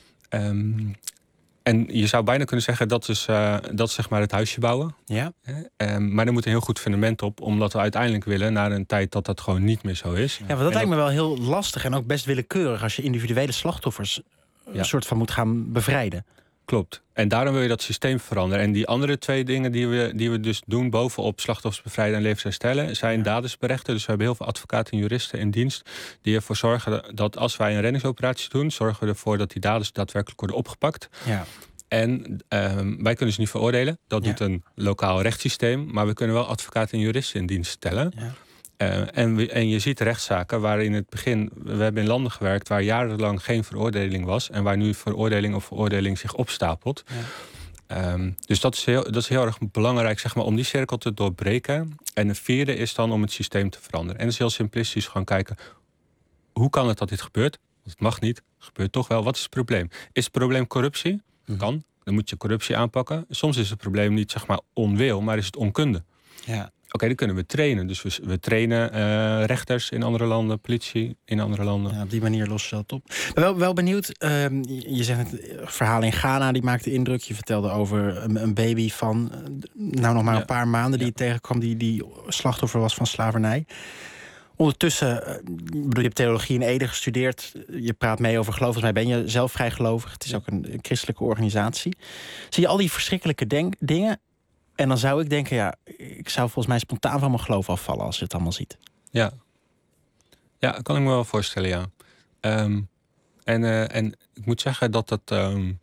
Um, En je zou bijna kunnen zeggen dat is, uh, dat is zeg maar het huisje bouwen. Ja. Um, maar er moet een heel goed fundament op, omdat we uiteindelijk willen naar een tijd dat dat gewoon niet meer zo is. Ja, want dat en lijkt dat... me wel heel lastig en ook best willekeurig als je individuele slachtoffers ja. een soort van moet gaan bevrijden. Klopt. En daarom wil je dat systeem veranderen. En die andere twee dingen die we, die we dus doen bovenop slachtoffers bevrijden en levensherstellen, zijn ja. dadersberechten. Dus we hebben heel veel advocaten en juristen in dienst die ervoor zorgen dat als wij een reddingsoperatie doen, zorgen we ervoor dat die daders daadwerkelijk worden opgepakt. Ja. En um, wij kunnen ze niet veroordelen. Dat ja. doet een lokaal rechtssysteem. Maar we kunnen wel advocaten en juristen in dienst stellen. Ja. Uh, en, we, en je ziet rechtszaken waar in het begin... We hebben in landen gewerkt waar jarenlang geen veroordeling was. En waar nu veroordeling of veroordeling zich opstapelt. Ja. Um, dus dat is, heel, dat is heel erg belangrijk, zeg maar, om die cirkel te doorbreken. En de vierde is dan om het systeem te veranderen. En dat is heel simplistisch. Gewoon kijken, hoe kan het dat dit gebeurt? Want het mag niet, het gebeurt toch wel. Wat is het probleem? Is het probleem corruptie? Kan. Dan moet je corruptie aanpakken. Soms is het probleem niet, zeg maar, onwil, maar is het onkunde. Ja. Oké, okay, dan kunnen we trainen. Dus we, we trainen uh, rechters in andere landen, politie in andere landen. Ja, op die manier los je dat op. Wel, wel benieuwd, uh, je zegt het verhaal in Ghana, die maakte indruk. Je vertelde over een, een baby van, nou nog maar ja. een paar maanden, die ja. tegenkwam, die, die slachtoffer was van slavernij. Ondertussen, bedoel, je hebt theologie in Ede gestudeerd. Je praat mee over geloof. Volgens mij ben je zelf vrij gelovig. Het is ook een, een christelijke organisatie. Zie je al die verschrikkelijke denk, dingen? En dan zou ik denken, ja, ik zou volgens mij spontaan van mijn geloof afvallen als je het allemaal ziet. Ja, ja, dat kan ik me wel voorstellen, ja. Um, en, uh, en ik moet zeggen dat dat... Um,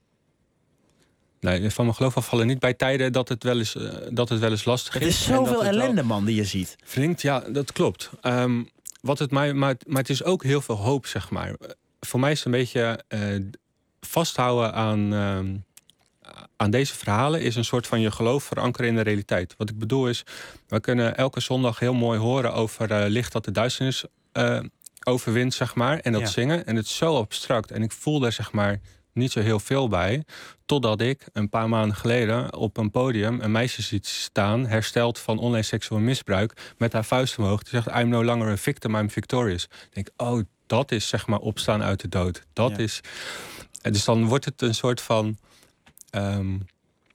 nee, van mijn geloof afvallen niet bij tijden dat het wel eens, uh, dat het wel eens lastig is. Het is zoveel ellende, wel... man, die je ziet. Vriend, ja, dat klopt. Um, wat het mij, maar, maar het is ook heel veel hoop, zeg maar. Voor mij is het een beetje uh, vasthouden aan, uh, aan deze verhalen is een soort van je geloof verankeren in de realiteit. Wat ik bedoel is, we kunnen elke zondag heel mooi horen over uh, licht dat de duisternis uh, overwint, zeg maar. En dat ja. zingen. En het is zo abstract. En ik voel daar, zeg maar, niet zo heel veel bij. Totdat ik een paar maanden geleden op een podium een meisje ziet staan, hersteld van online seksueel misbruik, met haar vuist omhoog. Die zegt, I'm no longer a victim, I'm victorious. Ik denk, oh, dat is, zeg maar, opstaan uit de dood. Dat ja. is... Dus dan wordt het een soort van... Um,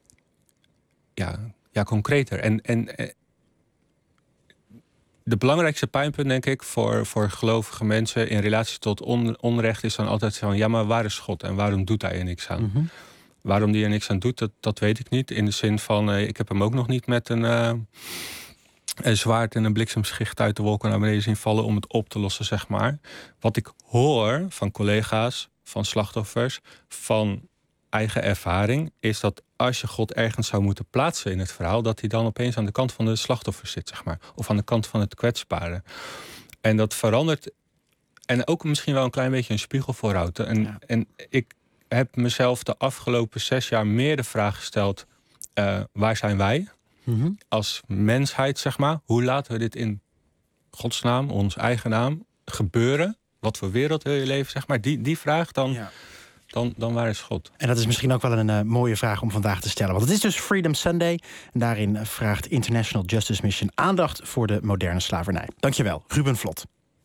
ja, ja, concreter. En, en de belangrijkste pijnpunt, denk ik, voor, voor gelovige mensen in relatie tot on, onrecht is dan altijd van, ja, maar waar is God en waarom doet hij er niks aan? Mm-hmm. Waarom die er niks aan doet, dat, dat weet ik niet. In de zin van, uh, ik heb hem ook nog niet met een, uh, een zwaard en een bliksemschicht uit de wolken naar beneden zien vallen om het op te lossen, zeg maar. Wat ik hoor van collega's, van slachtoffers, van eigen ervaring, is dat als je God ergens zou moeten plaatsen in het verhaal, dat hij dan opeens aan de kant van de slachtoffers zit, zeg maar. Of aan de kant van het kwetsbare. En dat verandert. En ook misschien wel een klein beetje een spiegel voorhoudt. En, ja. en ik heb mezelf de afgelopen zes jaar meer de vraag gesteld, Uh, waar zijn wij mm-hmm. als mensheid, zeg maar? Hoe laten we dit in Gods naam, ons eigen naam, gebeuren? Wat voor wereld wil je leven, zeg maar? Die, die vraag, dan, ja. dan, dan waar is God? En dat is misschien ook wel een uh, mooie vraag om vandaag te stellen. Want het is dus Freedom Sunday. En daarin uh, vraagt International Justice Mission aandacht voor de moderne slavernij. Dankjewel, Ruben Vlot.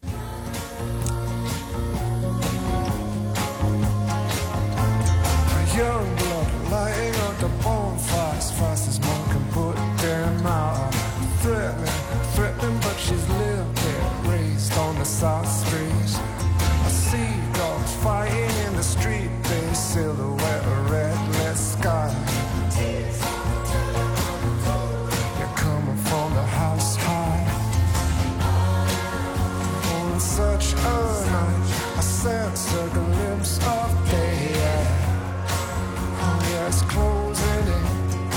Fast as one can put them out. Threatening, threatening, but she's lived there, raised on the South Street. I see dogs fighting in the street, they silhouette a red-lit sky. You're coming from the house high. On such a night, I sense a glimpse of day. Oh yeah, it's closing in.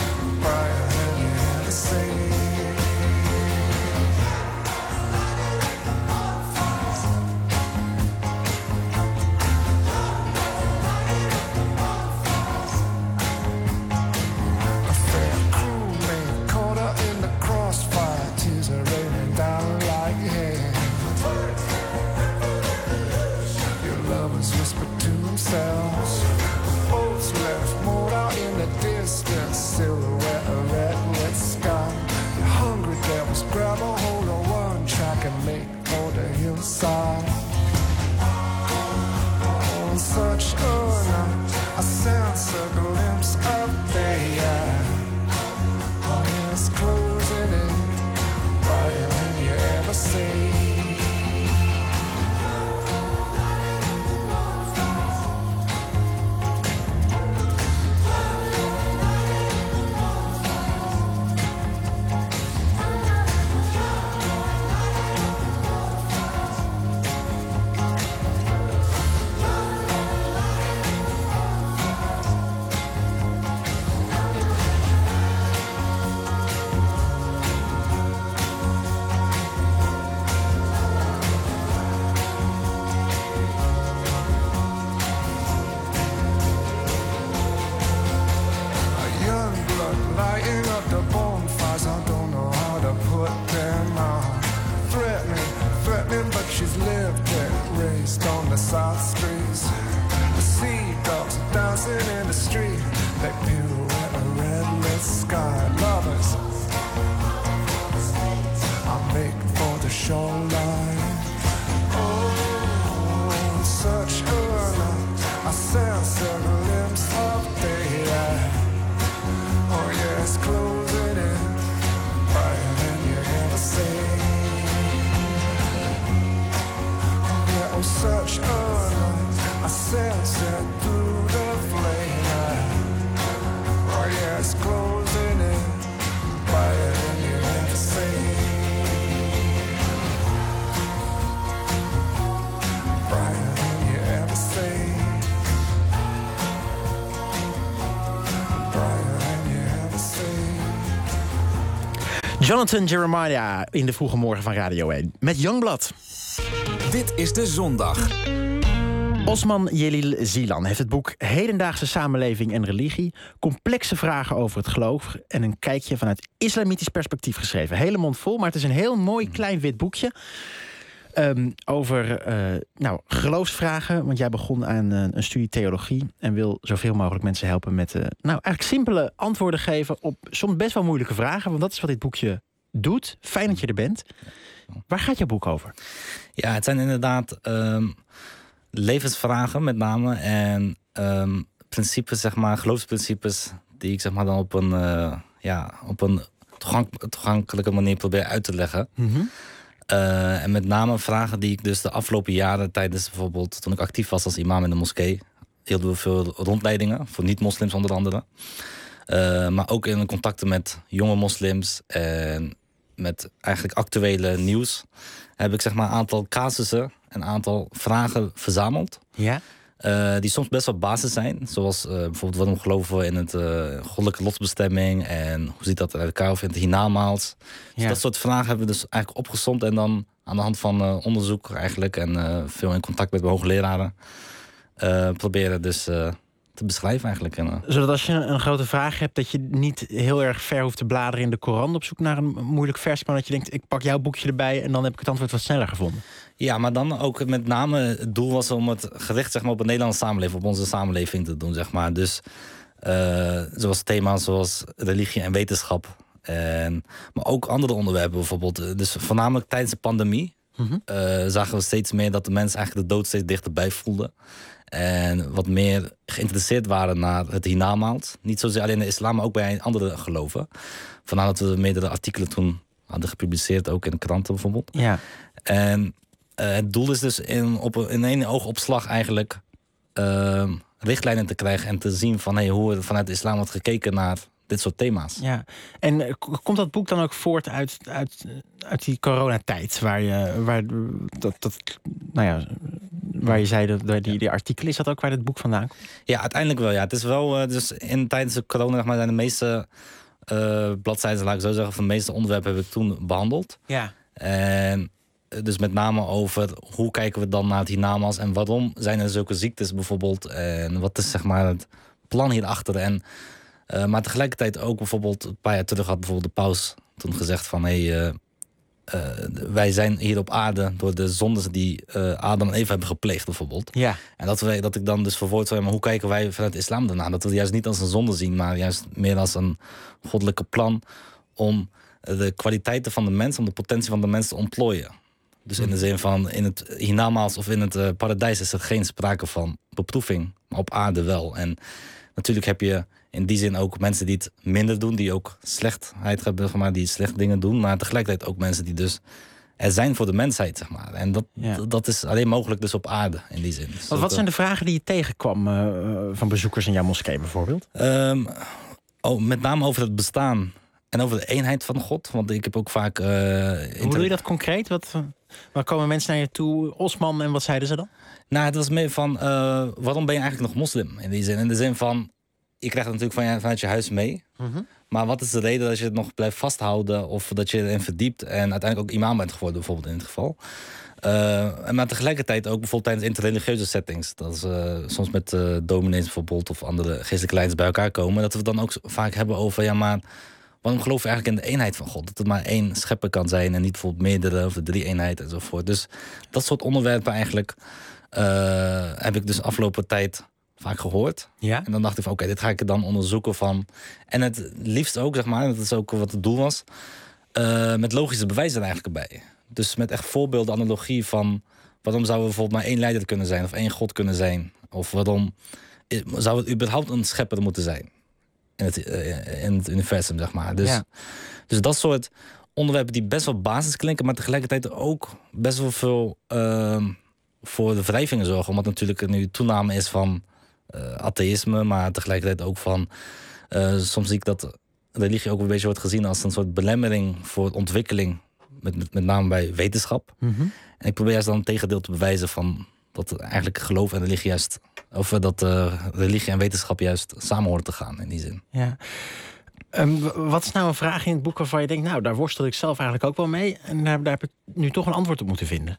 Side. On such a night, I sense a glimpse of day. Oh, yeah, it's closing in, brighter than you ever see. Jonathan Jeremiah in de vroege morgen van Radio één. Met Youngblood. Dit is de zondag. Osman Jelil Zilan heeft het boek Hedendaagse samenleving en religie, complexe vragen over het geloof en een kijkje vanuit islamitisch perspectief geschreven. Hele mond vol, maar het is een heel mooi klein wit boekje. Um, over uh, nou, geloofsvragen, want jij begon aan uh, een studie theologie en wil zoveel mogelijk mensen helpen met uh, nou, eigenlijk simpele antwoorden geven op soms best wel moeilijke vragen, want dat is wat dit boekje doet. Fijn dat je er bent. Waar gaat jouw boek over? Ja, het zijn inderdaad um, levensvragen met name en um, principes, zeg maar, geloofsprincipes die ik zeg maar dan op een, uh, ja, op een toegank- toegankelijke manier probeer uit te leggen. Mm-hmm. Uh, en met name vragen die ik dus de afgelopen jaren tijdens bijvoorbeeld toen ik actief was als imam in de moskee, hielden we veel rondleidingen voor niet-moslims onder andere. Uh, maar ook in contacten met jonge moslims en met eigenlijk actuele nieuws heb ik zeg maar een aantal casussen, een aantal vragen verzameld. Ja. Uh, die soms best wel basis zijn. Zoals uh, bijvoorbeeld waarom geloven we in het uh, goddelijke lotsbestemming en hoe ziet dat uit elkaar of in het hiernamaals. Dus ja. Dat soort vragen hebben we dus eigenlijk opgesomd en dan aan de hand van uh, onderzoek eigenlijk en uh, veel in contact met hoogleraren uh, proberen dus uh, te beschrijven eigenlijk. En, uh, Zodat als je een grote vraag hebt, dat je niet heel erg ver hoeft te bladeren in de Koran op zoek naar een moeilijk vers, maar dat je denkt, ik pak jouw boekje erbij en dan heb ik het antwoord wat sneller gevonden. Ja, maar dan ook met name het doel was om het gericht zeg maar, op de Nederlandse samenleving, op onze samenleving te doen, zeg maar. Dus uh, zoals thema's zoals religie en wetenschap. En, maar ook andere onderwerpen bijvoorbeeld. Dus voornamelijk tijdens de pandemie mm-hmm. uh, zagen we steeds meer dat de mensen eigenlijk de dood steeds dichterbij voelden. En wat meer geïnteresseerd waren naar het hiernamaals. Niet zozeer alleen de islam, maar ook bij andere geloven. Vandaar dat we meerdere artikelen toen hadden gepubliceerd, ook in de kranten bijvoorbeeld. Ja. En uh, het doel is dus in, op, in één oogopslag eigenlijk uh, richtlijnen te krijgen en te zien van hey, hoe er vanuit de islam wordt gekeken naar dit soort thema's. Ja, en uh, komt dat boek dan ook voort uit, uit, uit die coronatijd, waar je, waar, dat, dat, nou ja, waar je zei dat die, die artikelen, is dat ook waar dit boek vandaan komt? Ja, uiteindelijk wel. Ja, het is wel uh, dus in tijdens de corona zeg maar, zijn de meeste uh, bladzijden, laat ik zo zeggen, van de meeste onderwerpen heb ik toen behandeld. Ja. En dus met name over hoe kijken we dan naar het hiernamaals en waarom zijn er zulke ziektes bijvoorbeeld en wat is zeg maar het plan hierachter. En Uh, maar tegelijkertijd ook bijvoorbeeld, een paar jaar terug had bijvoorbeeld de paus toen gezegd van hé, hey, uh, uh, wij zijn hier op aarde door de zondes die uh, Adam en Eva hebben gepleegd bijvoorbeeld. Ja. En dat, wij, dat ik dan dus verwoord zou, maar hoe kijken wij vanuit de islam daarna? Dat we het juist niet als een zonde zien, maar juist meer als een goddelijke plan om de kwaliteiten van de mens, om de potentie van de mens te ontplooien. Dus in de zin van in het hiernamaals of in het uh, paradijs is er geen sprake van beproeving, maar op aarde wel. En natuurlijk heb je in die zin ook mensen die het minder doen, die ook slechtheid hebben, zeg maar, die slechte dingen doen, maar tegelijkertijd ook mensen die dus er zijn voor de mensheid, zeg maar. En dat, ja. dat is alleen mogelijk dus op aarde in die zin. Dus wat wat zijn de vragen die je tegenkwam uh, van bezoekers in jouw moskee bijvoorbeeld? Um, oh, met name over het bestaan en over de eenheid van God. Want ik heb ook vaak Uh, Hoe inter- doe je dat concreet? Wat, waar komen mensen naar je toe? Osman, en wat zeiden ze dan? Nou, het was meer van uh, waarom ben je eigenlijk nog moslim in die zin? In de zin van je krijgt het natuurlijk van je, vanuit je huis mee. Mm-hmm. Maar wat is de reden dat je het nog blijft vasthouden of dat je erin verdiept en uiteindelijk ook imam bent geworden, bijvoorbeeld in dit geval. Uh, maar tegelijkertijd ook bijvoorbeeld tijdens interreligieuze settings. Dat is uh, soms met uh, dominees bijvoorbeeld of andere geestelijke leiders bij elkaar komen. Dat we het dan ook vaak hebben over, ja maar waarom geloven we eigenlijk in de eenheid van God? Dat het maar één schepper kan zijn en niet bijvoorbeeld meerdere of de drie eenheid enzovoort. Dus dat soort onderwerpen eigenlijk uh, heb ik dus afgelopen tijd vaak gehoord. Ja? En dan dacht ik van oké, okay, dit ga ik dan onderzoeken van. En het liefst ook, zeg maar, dat is ook wat het doel was, uh, met logische bewijzen er eigenlijk erbij. Dus met echt voorbeelden, analogie van waarom zou er bijvoorbeeld maar één leider kunnen zijn of één God kunnen zijn? Of waarom zou het überhaupt een schepper moeten zijn in het, uh, in het universum, zeg maar. Dus, ja. dus dat soort onderwerpen die best wel basis klinken, maar tegelijkertijd ook best wel veel uh, voor de wrijvingen zorgen. Omdat natuurlijk er nu toename is van Uh, atheïsme, maar tegelijkertijd ook van uh, soms zie ik dat religie ook een beetje wordt gezien als een soort belemmering voor ontwikkeling, met, met, met name bij wetenschap. Mm-hmm. En ik probeer juist dan een tegendeel te bewijzen van dat eigenlijk geloof en religie juist, of dat uh, religie en wetenschap juist samen horen te gaan in die zin. Ja. Um, wat is nou een vraag in het boek waarvan je denkt, nou, daar worstel ik zelf eigenlijk ook wel mee en daar, daar heb ik nu toch een antwoord op moeten vinden?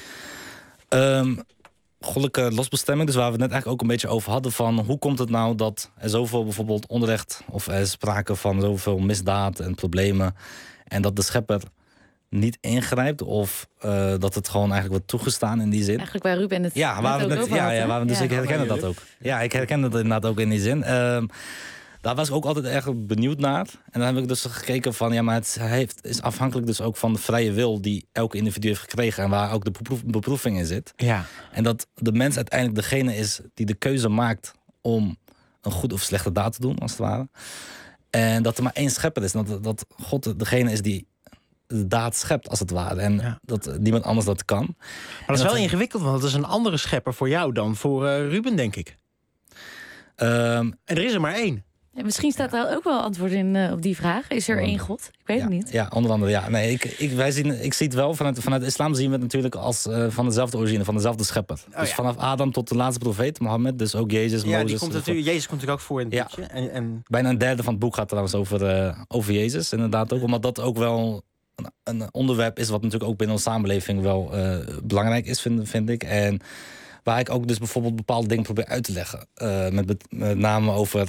Um, Goddelijke losbestemming, dus waar we het net eigenlijk ook een beetje over hadden van hoe komt het nou dat er zoveel bijvoorbeeld onrecht of er is sprake van zoveel misdaad en problemen en dat de schepper niet ingrijpt of uh, dat het gewoon eigenlijk wordt toegestaan in die zin. Eigenlijk waar Ruben het ja, waar we net net, ja, ja, waar we, dus ja. ik herken dat ook. Ja, ik herken het inderdaad ook in die zin. Uh, Daar was ik ook altijd erg benieuwd naar. En dan heb ik dus gekeken van, ja, maar het heeft, is afhankelijk dus ook van de vrije wil die elke individu heeft gekregen en waar ook de beproef, beproeving in zit. Ja. En dat de mens uiteindelijk degene is die de keuze maakt om een goed of slechte daad te doen, als het ware. En dat er maar één schepper is. Dat, dat God degene is die de daad schept, als het ware. En ja. dat niemand anders dat kan. Maar dat is wel dat ingewikkeld, want het is een andere schepper voor jou dan voor uh, Ruben, denk ik. Um, en er is er maar één. En misschien staat daar ook wel antwoord in uh, op die vraag. Is er één God? Ik weet ja, het niet. Ja, onder andere. Ja. Nee, ik, ik, wij zien, ik zie het wel. Vanuit, vanuit de islam zien we het natuurlijk als uh, van dezelfde origine, van dezelfde schepper. Oh, dus ja. vanaf Adam tot de laatste profeet, Mohammed. Dus ook Jezus, ja, Mozes. Die komt natuurlijk, Jezus komt natuurlijk ook voor in het ja. boekje. En, en... Bijna een derde van het boek gaat trouwens over, uh, over Jezus. Inderdaad ook. Omdat dat ook wel een, een onderwerp is wat natuurlijk ook binnen onze samenleving wel uh, belangrijk is, vind, vind ik. En waar ik ook dus bijvoorbeeld bepaalde dingen probeer uit te leggen. Uh, met, met name over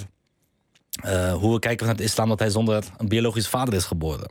uh, hoe we kijken vanuit de islam dat hij zonder een biologisch vader is geboren.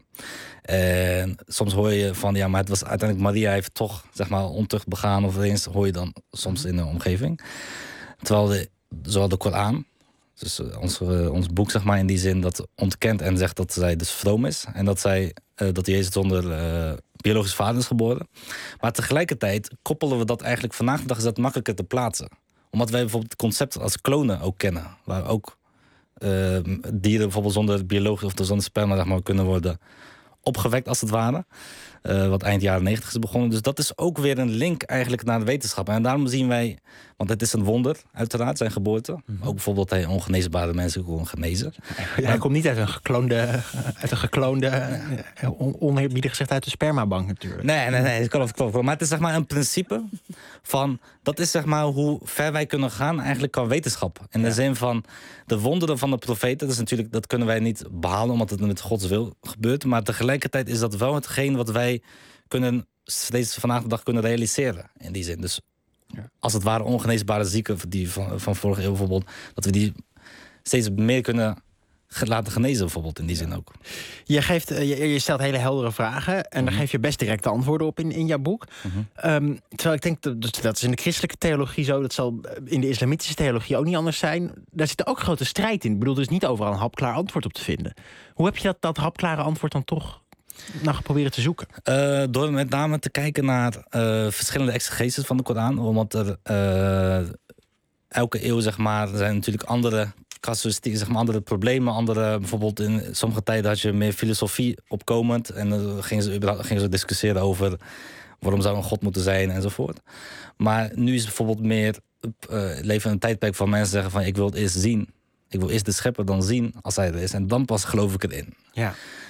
En soms hoor je van, ja, maar het was uiteindelijk Maria heeft toch, zeg maar, ontucht begaan. Of eens hoor je dan soms in de omgeving. Terwijl de, zowel de Koran, dus uh, ons, uh, ons boek, zeg maar, in die zin dat ontkent en zegt dat zij dus vroom is. En dat, zij, uh, dat Jezus zonder uh, biologisch vader is geboren. Maar tegelijkertijd koppelen we dat eigenlijk vandaag de dag is dat makkelijker te plaatsen. Omdat wij bijvoorbeeld het concept als klonen ook kennen. Waar ook uh, dieren bijvoorbeeld zonder biologisch of zonder sperma, zeg maar, kunnen worden opgewekt als het ware. Uh, wat eind jaren negentig is begonnen. Dus dat is ook weer een link eigenlijk naar de wetenschap. En daarom zien wij, want het is een wonder uiteraard, zijn geboorte. Mm-hmm. Ook bijvoorbeeld dat hij ongeneesbare mensen kon genezen. Ja, hij komt niet uit een gekloonde, uit een gekloonde on, oneerbiedig gezegd uit de spermabank natuurlijk. Nee, nee, nee, dat klopt, klopt. Maar het is zeg maar een principe van, dat is zeg maar hoe ver wij kunnen gaan eigenlijk qua wetenschap. In de ja. zin van de wonderen van de profeten, dat is natuurlijk, dat kunnen wij niet behalen omdat het met Gods wil gebeurt. Maar tegelijkertijd is dat wel hetgeen wat wij kunnen steeds vandaag de dag kunnen realiseren in die zin. Dus ja. als het ware ongeneesbare zieken die van, van vorige eeuw bijvoorbeeld, dat we die steeds meer kunnen laten genezen bijvoorbeeld in die zin ook. Je, geeft, je, je stelt hele heldere vragen en mm-hmm. daar geef je best directe antwoorden op in, in jouw boek. Mm-hmm. Um, terwijl ik denk, dat, dat is in de christelijke theologie zo, dat zal in de islamitische theologie ook niet anders zijn. Daar zit ook grote strijd in. Ik bedoel, er is niet overal een hapklaar antwoord op te vinden. Hoe heb je dat, dat hapklare antwoord dan toch nou proberen te zoeken? Uh, door met name te kijken naar uh, verschillende exegeses van de Koran. Omdat er uh, elke eeuw, zeg maar, er zijn natuurlijk andere casuïstieken, zeg maar, andere problemen. Andere, bijvoorbeeld in sommige tijden had je meer filosofie opkomend. En dan gingen ze, gingen ze discussiëren over waarom zou een God moeten zijn enzovoort. Maar nu is bijvoorbeeld meer uh, leven een tijdperk van mensen zeggen van ik wil het eerst zien. Ik wil eerst de schepper dan zien als hij er is. En dan pas geloof ik erin. Ja.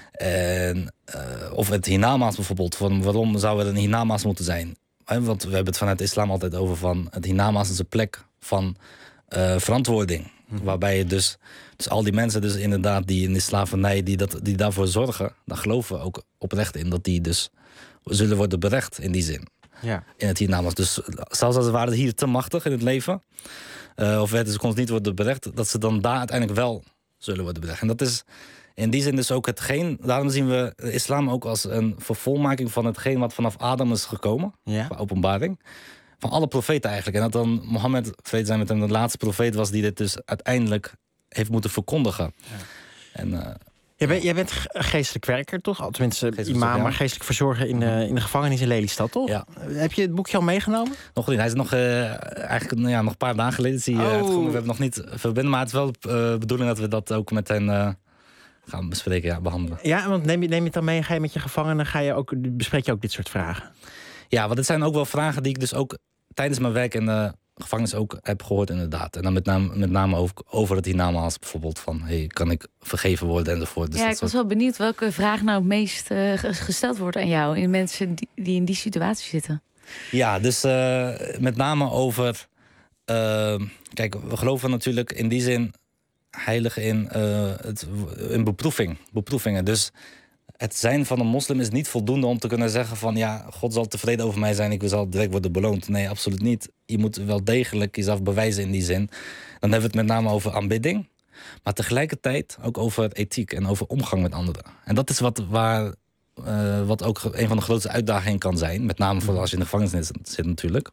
En, uh, of het hiernamaals bijvoorbeeld. Van waarom zou er een hiernamaals moeten zijn? Want we hebben het vanuit de islam altijd over van het hiernamaals is een plek van uh, verantwoording. Mm-hmm. Waarbij je dus, dus al die mensen dus inderdaad die in de slavernij die, dat, die daarvoor zorgen, daar geloven we ook oprecht in dat die dus zullen worden berecht in die zin. Ja. In het hiernamaals. Dus zelfs als ze waren hier te machtig in het leven, uh, of werden ze kon niet worden berecht, dat ze dan daar uiteindelijk wel zullen worden berecht. En dat is in die zin dus ook hetgeen, daarom zien we de islam ook als een vervolmaking van hetgeen wat vanaf Adam is gekomen, ja. openbaring. Van alle profeten eigenlijk. En dat dan Mohammed, vrede zijn met hem, de laatste profeet was die dit dus uiteindelijk heeft moeten verkondigen. Ja. En, uh, jij, bent, jij bent geestelijk werker, toch? Tenminste, imam, maar geestelijk verzorger in de, in de gevangenis in Lelystad, toch? Ja. Heb je het boekje al meegenomen? Nog niet. Hij is nog, uh, eigenlijk, nou ja, nog een paar dagen geleden. Is hij, uh, oh. uitgekomen. We hebben nog niet verbinden, maar het is wel de uh, bedoeling dat we dat ook met hen uh, gaan bespreken, ja, behandelen. Ja, want neem je, neem je het dan mee, ga je met je gevangenen, ga je ook, bespreek je ook dit soort vragen? Ja, want het zijn ook wel vragen die ik dus ook tijdens mijn werk in de gevangenis ook heb gehoord inderdaad. En dan met name, met name over, over het hiernamaals bijvoorbeeld van, hey, kan ik vergeven worden enzovoort. Dus ja, ik was soort... wel benieuwd welke vraag nou het meest uh, gesteld wordt aan jou in mensen die, die in die situatie zitten. Ja, dus uh, met name over, uh, kijk, we geloven natuurlijk in die zin heilig in, uh, het, in beproeving, beproevingen. Dus het zijn van een moslim is niet voldoende om te kunnen zeggen van ja, God zal tevreden over mij zijn, ik zal direct worden beloond. Nee, absoluut niet. Je moet wel degelijk jezelf bewijzen in die zin. Dan hebben we het met name over aanbidding, maar tegelijkertijd ook over ethiek en over omgang met anderen. En dat is wat, waar, uh, wat ook een van de grootste uitdagingen kan zijn, met name voor als je in de gevangenis zit natuurlijk.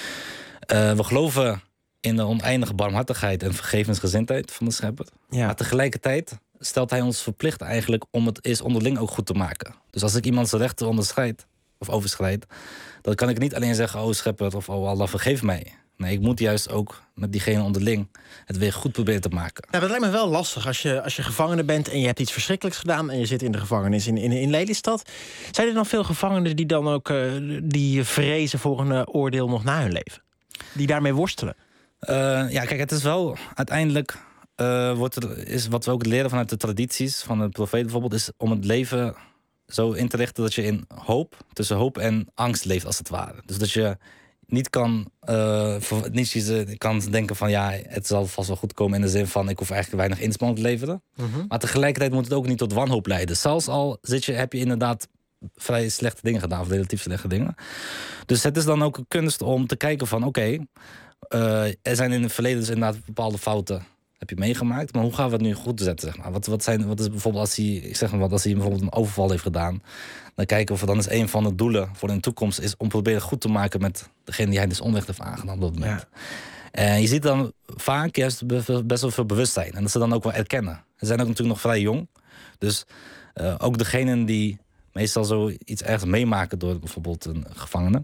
Uh, we geloven in de oneindige barmhartigheid en vergevensgezindheid van de schepper. Ja. Maar tegelijkertijd stelt hij ons verplicht eigenlijk om het eerst onderling ook goed te maken. Dus als ik iemand zijn rechten onderschrijd of overschrijd, dan kan ik niet alleen zeggen, oh schepper of oh Allah vergeef mij. Nee, ik moet juist ook met diegene onderling het weer goed proberen te maken. Nou, dat lijkt me wel lastig als je, als je gevangene bent en je hebt iets verschrikkelijks gedaan en je zit in de gevangenis in, in, in Lelystad. Zijn er dan veel gevangenen die dan ook uh, die vrezen voor een uh, oordeel nog na hun leven? Die daarmee worstelen? Uh, ja, kijk, het is wel uiteindelijk uh, wordt er, is wat we ook leren vanuit de tradities van de profeet bijvoorbeeld, is om het leven zo in te richten dat je in hoop, tussen hoop en angst leeft als het ware. Dus dat je niet kan, uh, niet kan denken van ja, het zal vast wel goed komen in de zin van ik hoef eigenlijk weinig inspanning te leveren. Mm-hmm. Maar tegelijkertijd moet het ook niet tot wanhoop leiden. Zelfs al zit je, heb je inderdaad vrij slechte dingen gedaan, of relatief slechte dingen. Dus het is dan ook een kunst om te kijken van oké, okay, uh, er zijn in het verleden dus inderdaad bepaalde fouten heb je meegemaakt, maar hoe gaan we het nu goed zetten? Zeg maar? Wat, wat, zijn, wat is bijvoorbeeld als hij, ik zeg maar wat, als hij bijvoorbeeld een overval heeft gedaan, dan kijken of dan is een van de doelen voor in de toekomst is om proberen goed te maken met degene die hij dus onrecht heeft aangedaan op dat moment. Ja. En je ziet dan vaak juist best wel veel bewustzijn en dat ze dan ook wel erkennen. Ze zijn ook natuurlijk nog vrij jong, dus uh, ook degenen die meestal zoiets ergens meemaken door bijvoorbeeld een gevangene,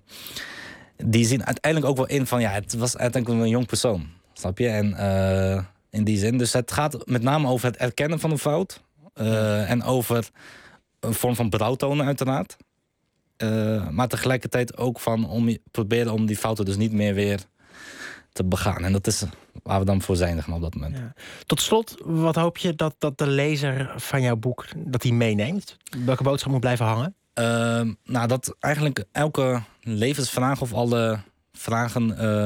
die zien uiteindelijk ook wel in van ja, het was uiteindelijk een jong persoon, snap je? En uh, in die zin. Dus het gaat met name over het erkennen van een fout. Uh, en over een vorm van berouw tonen uiteraard. Uh, maar tegelijkertijd ook van om proberen om die fouten dus niet meer weer te begaan. En dat is waar we dan voor zijn zeg maar, op dat moment. Ja. Tot slot, wat hoop je dat, dat de lezer van jouw boek dat hij meeneemt? Welke boodschap moet blijven hangen? Uh, nou, dat eigenlijk elke levensvraag of alle vragen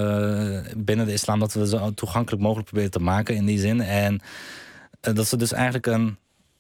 uh, binnen de islam, dat we zo toegankelijk mogelijk proberen te maken in die zin. En uh, dat ze dus eigenlijk een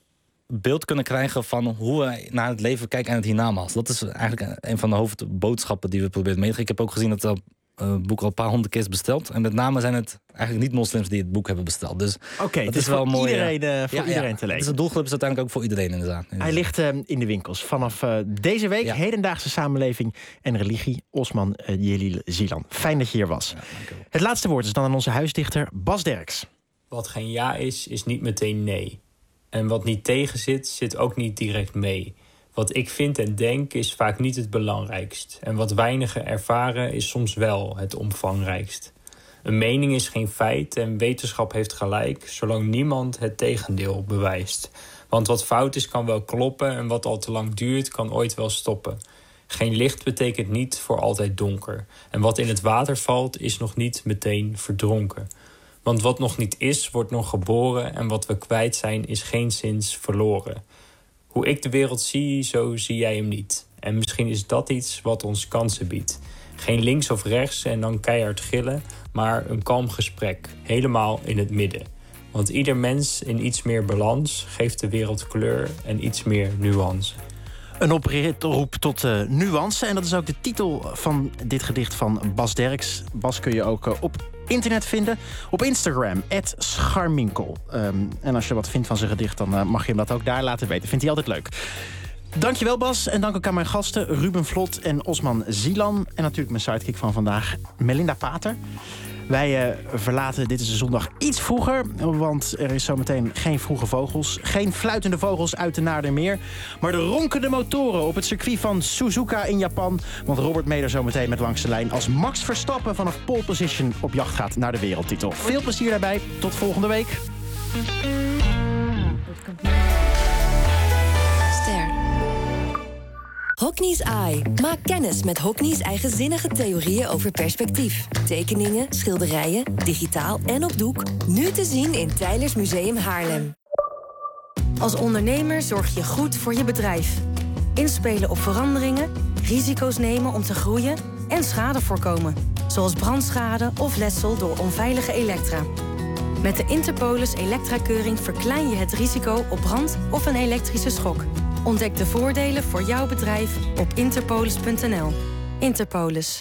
beeld kunnen krijgen van hoe we naar het leven kijken en het hiernamaals. Dat is eigenlijk een van de hoofdboodschappen die we proberen mee te geven. Ik heb ook gezien dat het uh, boek al een paar honderd keer is besteld. En met name zijn het eigenlijk niet-moslims die het boek hebben besteld. Dus Oké, okay, het is wel mooi. Iedereen, uh, voor ja, iedereen ja, te lezen. Dus de doelgroep is uiteindelijk ook voor iedereen inderdaad. Hij ligt uh, in de winkels vanaf uh, deze week. Ja. Hedendaagse samenleving en religie. Osman uh, Jelil Zilan. Fijn dat je hier was. Ja, het laatste woord is dan aan onze huisdichter Bas Derks. Wat geen ja is, is niet meteen nee. En wat niet tegen zit, zit ook niet direct mee. Wat ik vind en denk is vaak niet het belangrijkst. En wat weinigen ervaren is soms wel het omvangrijkst. Een mening is geen feit en wetenschap heeft gelijk, zolang niemand het tegendeel bewijst. Want wat fout is kan wel kloppen en wat al te lang duurt kan ooit wel stoppen. Geen licht betekent niet voor altijd donker. En wat in het water valt is nog niet meteen verdronken. Want wat nog niet is, wordt nog geboren en wat we kwijt zijn is geenszins verloren. Hoe ik de wereld zie, zo zie jij hem niet. En misschien is dat iets wat ons kansen biedt. Geen links of rechts en dan keihard gillen, maar een kalm gesprek, helemaal in het midden. Want ieder mens in iets meer balans geeft de wereld kleur en iets meer nuance. Een oproep tot uh, nuance. En dat is ook de titel van dit gedicht van Bas Derks. Bas kun je ook uh, op internet vinden. Op Instagram, at scharminkel. Um, en als je wat vindt van zijn gedicht, dan uh, mag je hem dat ook daar laten weten. Vindt hij altijd leuk. Dankjewel Bas. En dank ook aan mijn gasten Ruben Vlot en Osman Zilan. En natuurlijk mijn sidekick van vandaag, Melinda Pater. Wij uh, verlaten Dit is de Zondag iets vroeger. Want er is zometeen geen vroege vogels. Geen fluitende vogels uit de Naardermeer. Maar de ronkende motoren op het circuit van Suzuka in Japan. Want Robert Meder zometeen met Langs de Lijn. Als Max Verstappen vanaf pole position op jacht gaat naar de wereldtitel. Veel plezier daarbij. Tot volgende week. Ster. Hockney's Eye. Maak kennis met Hockney's eigenzinnige theorieën over perspectief. Tekeningen, schilderijen, digitaal en op doek. Nu te zien in Teylers Museum Haarlem. Als ondernemer zorg je goed voor je bedrijf. Inspelen op veranderingen, risico's nemen om te groeien en schade voorkomen. Zoals brandschade of letsel door onveilige elektra. Met de Interpolis Elektra-keuring verklein je het risico op brand of een elektrische schok. Ontdek de voordelen voor jouw bedrijf op interpolis punt n l. Interpolis.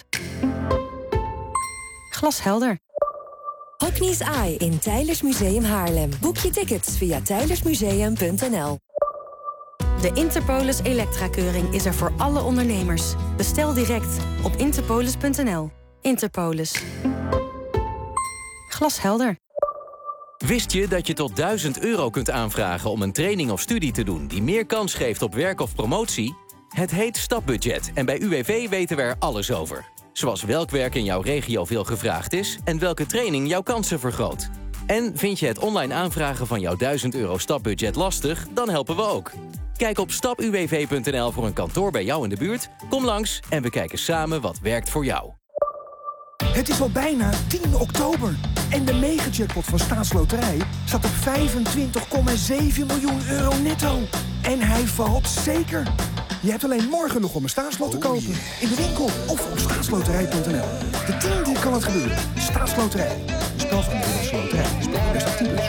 Glashelder. Hockney's Eye in Teylers Museum Haarlem. Boek je tickets via teylersmuseum punt n l. De Interpolis Elektra-keuring is er voor alle ondernemers. Bestel direct op interpolis punt n l. Interpolis. Glashelder. Wist je dat je tot duizend euro kunt aanvragen om een training of studie te doen die meer kans geeft op werk of promotie? Het heet Stapbudget en bij U W V weten we er alles over. Zoals welk werk in jouw regio veel gevraagd is en welke training jouw kansen vergroot. En vind je het online aanvragen van jouw duizend euro stapbudget lastig? Dan helpen we ook. Kijk op stap u w v punt n l voor een kantoor bij jou in de buurt. Kom langs en we kijken samen wat werkt voor jou. Het is al bijna tien oktober. En de megajackpot van Staatsloterij staat op vijfentwintig komma zeven miljoen euro netto. En hij valt zeker. Je hebt alleen morgen nog om een staatslot te kopen. In de winkel of op staatsloterij punt n l. De tiende kan het gebeuren. Staatsloterij. Spel van de Nederlandse Loterij. Spel best actief.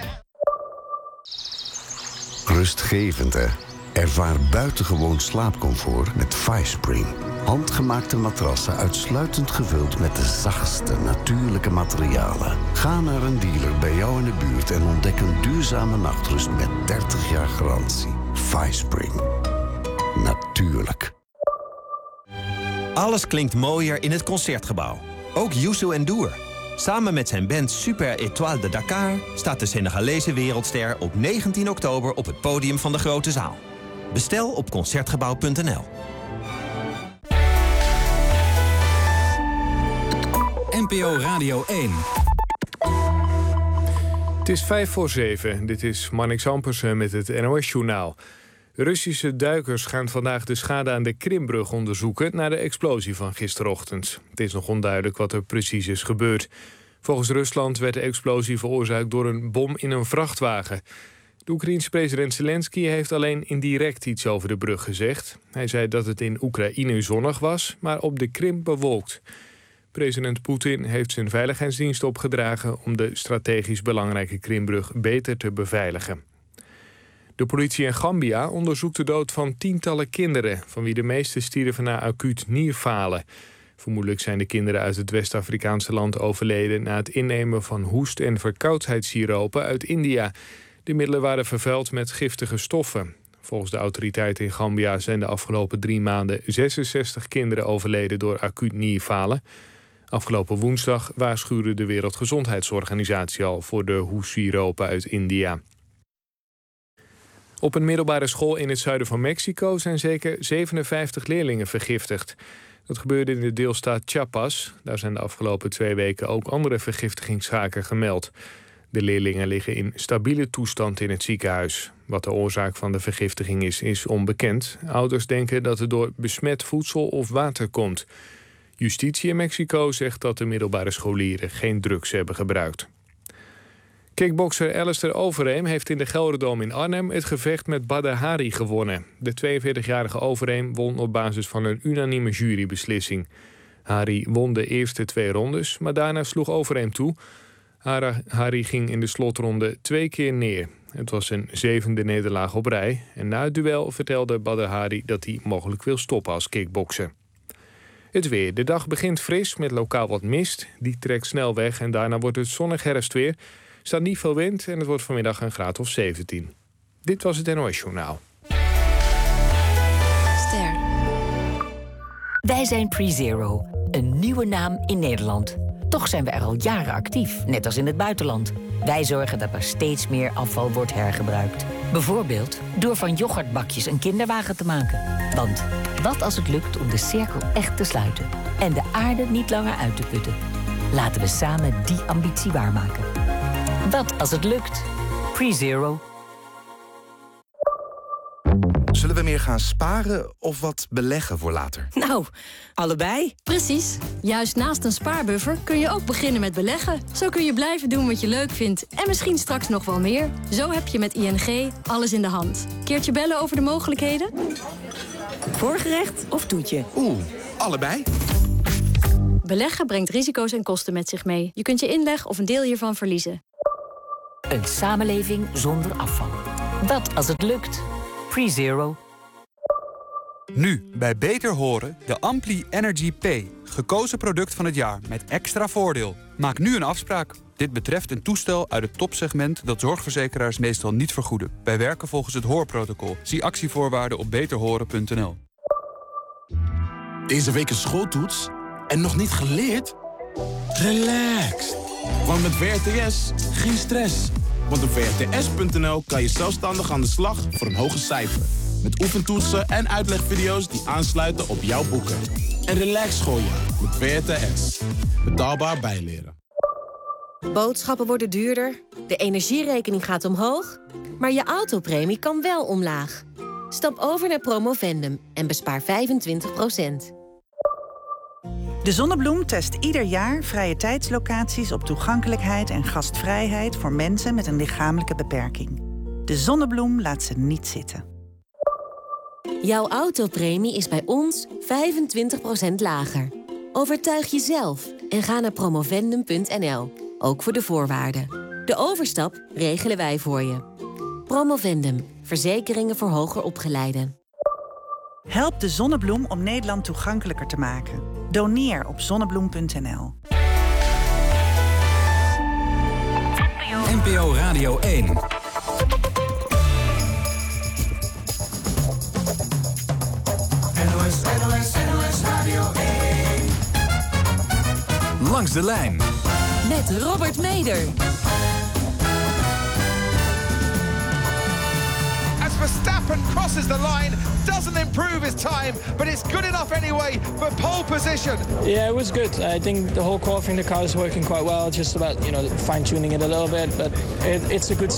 Rustgevend, hè? Ervaar buitengewoon slaapcomfort met Firespring. Handgemaakte matrassen uitsluitend gevuld met de zachtste natuurlijke materialen. Ga naar een dealer bij jou in de buurt en ontdek een duurzame nachtrust met dertig jaar garantie. Firespring. Natuurlijk. Alles klinkt mooier in het Concertgebouw. Ook Youssou N'Dour. Samen met zijn band Super Étoile de Dakar staat de Senegalese wereldster op negentien oktober op het podium van de Grote Zaal. Bestel op concertgebouw punt n l. N P O Radio één. Het is vijf voor zeven. Dit is Marnix Ampersen met het N O S-journaal. Russische duikers gaan vandaag de schade aan de Krimbrug onderzoeken naar de explosie van gisterochtend. Het is nog onduidelijk wat er precies is gebeurd. Volgens Rusland werd de explosie veroorzaakt door een bom in een vrachtwagen. De Oekraïense president Zelensky heeft alleen indirect iets over de brug gezegd. Hij zei dat het in Oekraïne zonnig was, maar op de Krim bewolkt. President Poetin heeft zijn veiligheidsdienst opgedragen om de strategisch belangrijke Krimbrug beter te beveiligen. De politie in Gambia onderzoekt de dood van tientallen kinderen, van wie de meeste stierven na acuut nierfalen. Vermoedelijk zijn de kinderen uit het West-Afrikaanse land overleden na het innemen van hoest- en verkoudheidssiropen uit India. De middelen waren vervuild met giftige stoffen. Volgens de autoriteiten in Gambia zijn de afgelopen drie maanden zesenzestig kinderen overleden door acuut nierfalen. Afgelopen woensdag waarschuwde de Wereldgezondheidsorganisatie al voor de hoestsiropen uit India. Op een middelbare school in het zuiden van Mexico zijn zeker zevenenvijftig leerlingen vergiftigd. Dat gebeurde in de deelstaat Chiapas. Daar zijn de afgelopen twee weken ook andere vergiftigingszaken gemeld. De leerlingen liggen in stabiele toestand in het ziekenhuis. Wat de oorzaak van de vergiftiging is, is onbekend. Ouders denken dat het door besmet voedsel of water komt. Justitie in Mexico zegt dat de middelbare scholieren geen drugs hebben gebruikt. Kickbokser Alistair Overeem heeft in de Gelderdoom in Arnhem het gevecht met Badr Hari gewonnen. De tweeënveertigjarige Overeem won op basis van een unanieme jurybeslissing. Hari won de eerste twee rondes, maar daarna sloeg Overeem toe. Hari ging in de slotronde twee keer neer. Het was zijn zevende nederlaag op rij. En na het duel vertelde Badr Hari dat hij mogelijk wil stoppen als kickbokser. Het weer. De dag begint fris met lokaal wat mist. Die trekt snel weg en daarna wordt het zonnig herfstweer. Er staat niet veel wind en het wordt vanmiddag een graad of zeventien. Dit was het N O S-journaal. Ster. Wij zijn PreZero, een nieuwe naam in Nederland. Toch zijn we er al jaren actief, net als in het buitenland. Wij zorgen dat er steeds meer afval wordt hergebruikt. Bijvoorbeeld door van yoghurtbakjes een kinderwagen te maken. Want wat als het lukt om de cirkel echt te sluiten en de aarde niet langer uit te putten? Laten we samen die ambitie waarmaken. Wat als het lukt? PreZero. Zullen we meer gaan sparen of wat beleggen voor later? Nou, allebei. Precies. Juist naast een spaarbuffer kun je ook beginnen met beleggen. Zo kun je blijven doen wat je leuk vindt en misschien straks nog wel meer. Zo heb je met I N G alles in de hand. Keertje bellen over de mogelijkheden? Voorgerecht of toetje? Oeh, allebei. Beleggen brengt risico's en kosten met zich mee. Je kunt je inleg of een deel hiervan verliezen. Een samenleving zonder afval. Wat als het lukt? PreZero. Nu, bij Beter Horen, de Ampli Energy Pay. Gekozen product van het jaar met extra voordeel. Maak nu een afspraak. Dit betreft een toestel uit het topsegment dat zorgverzekeraars meestal niet vergoeden. Wij werken volgens het hoorprotocol. Zie actievoorwaarden op beter horen punt n l. Deze week een schooltoets en nog niet geleerd? Relax. Want met W R T S geen stress. Want op W R T S punt n l kan je zelfstandig aan de slag voor een hoger cijfer. Met oefentoetsen en uitlegvideo's die aansluiten op jouw boeken. Een relax schooljaar met W R T S. Betaalbaar bijleren. Boodschappen worden duurder, de energierekening gaat omhoog, maar je autopremie kan wel omlaag. Stap over naar Promovendum en bespaar vijfentwintig procent. De Zonnebloem test ieder jaar vrije tijdslocaties op toegankelijkheid en gastvrijheid voor mensen met een lichamelijke beperking. De Zonnebloem laat ze niet zitten. Jouw autopremie is bij ons vijfentwintig procent lager. Overtuig jezelf en ga naar promovendum punt n l. Ook voor de voorwaarden. De overstap regelen wij voor je. Promovendum. Verzekeringen voor hoger opgeleiden. Help de Zonnebloem om Nederland toegankelijker te maken. Doneer op zonnebloem punt n l. N P O Radio één. N O S, N O S, N O S Radio één. Langs de lijn. Met Robert Meder. As Verstappen crosses the line, doesn't improve his time, but it's good enough anyway for pole position. Yeah, it was good. I think the whole qualifying the car is working quite well. Just about, you know, fine tuning it a little bit, but it, it's a good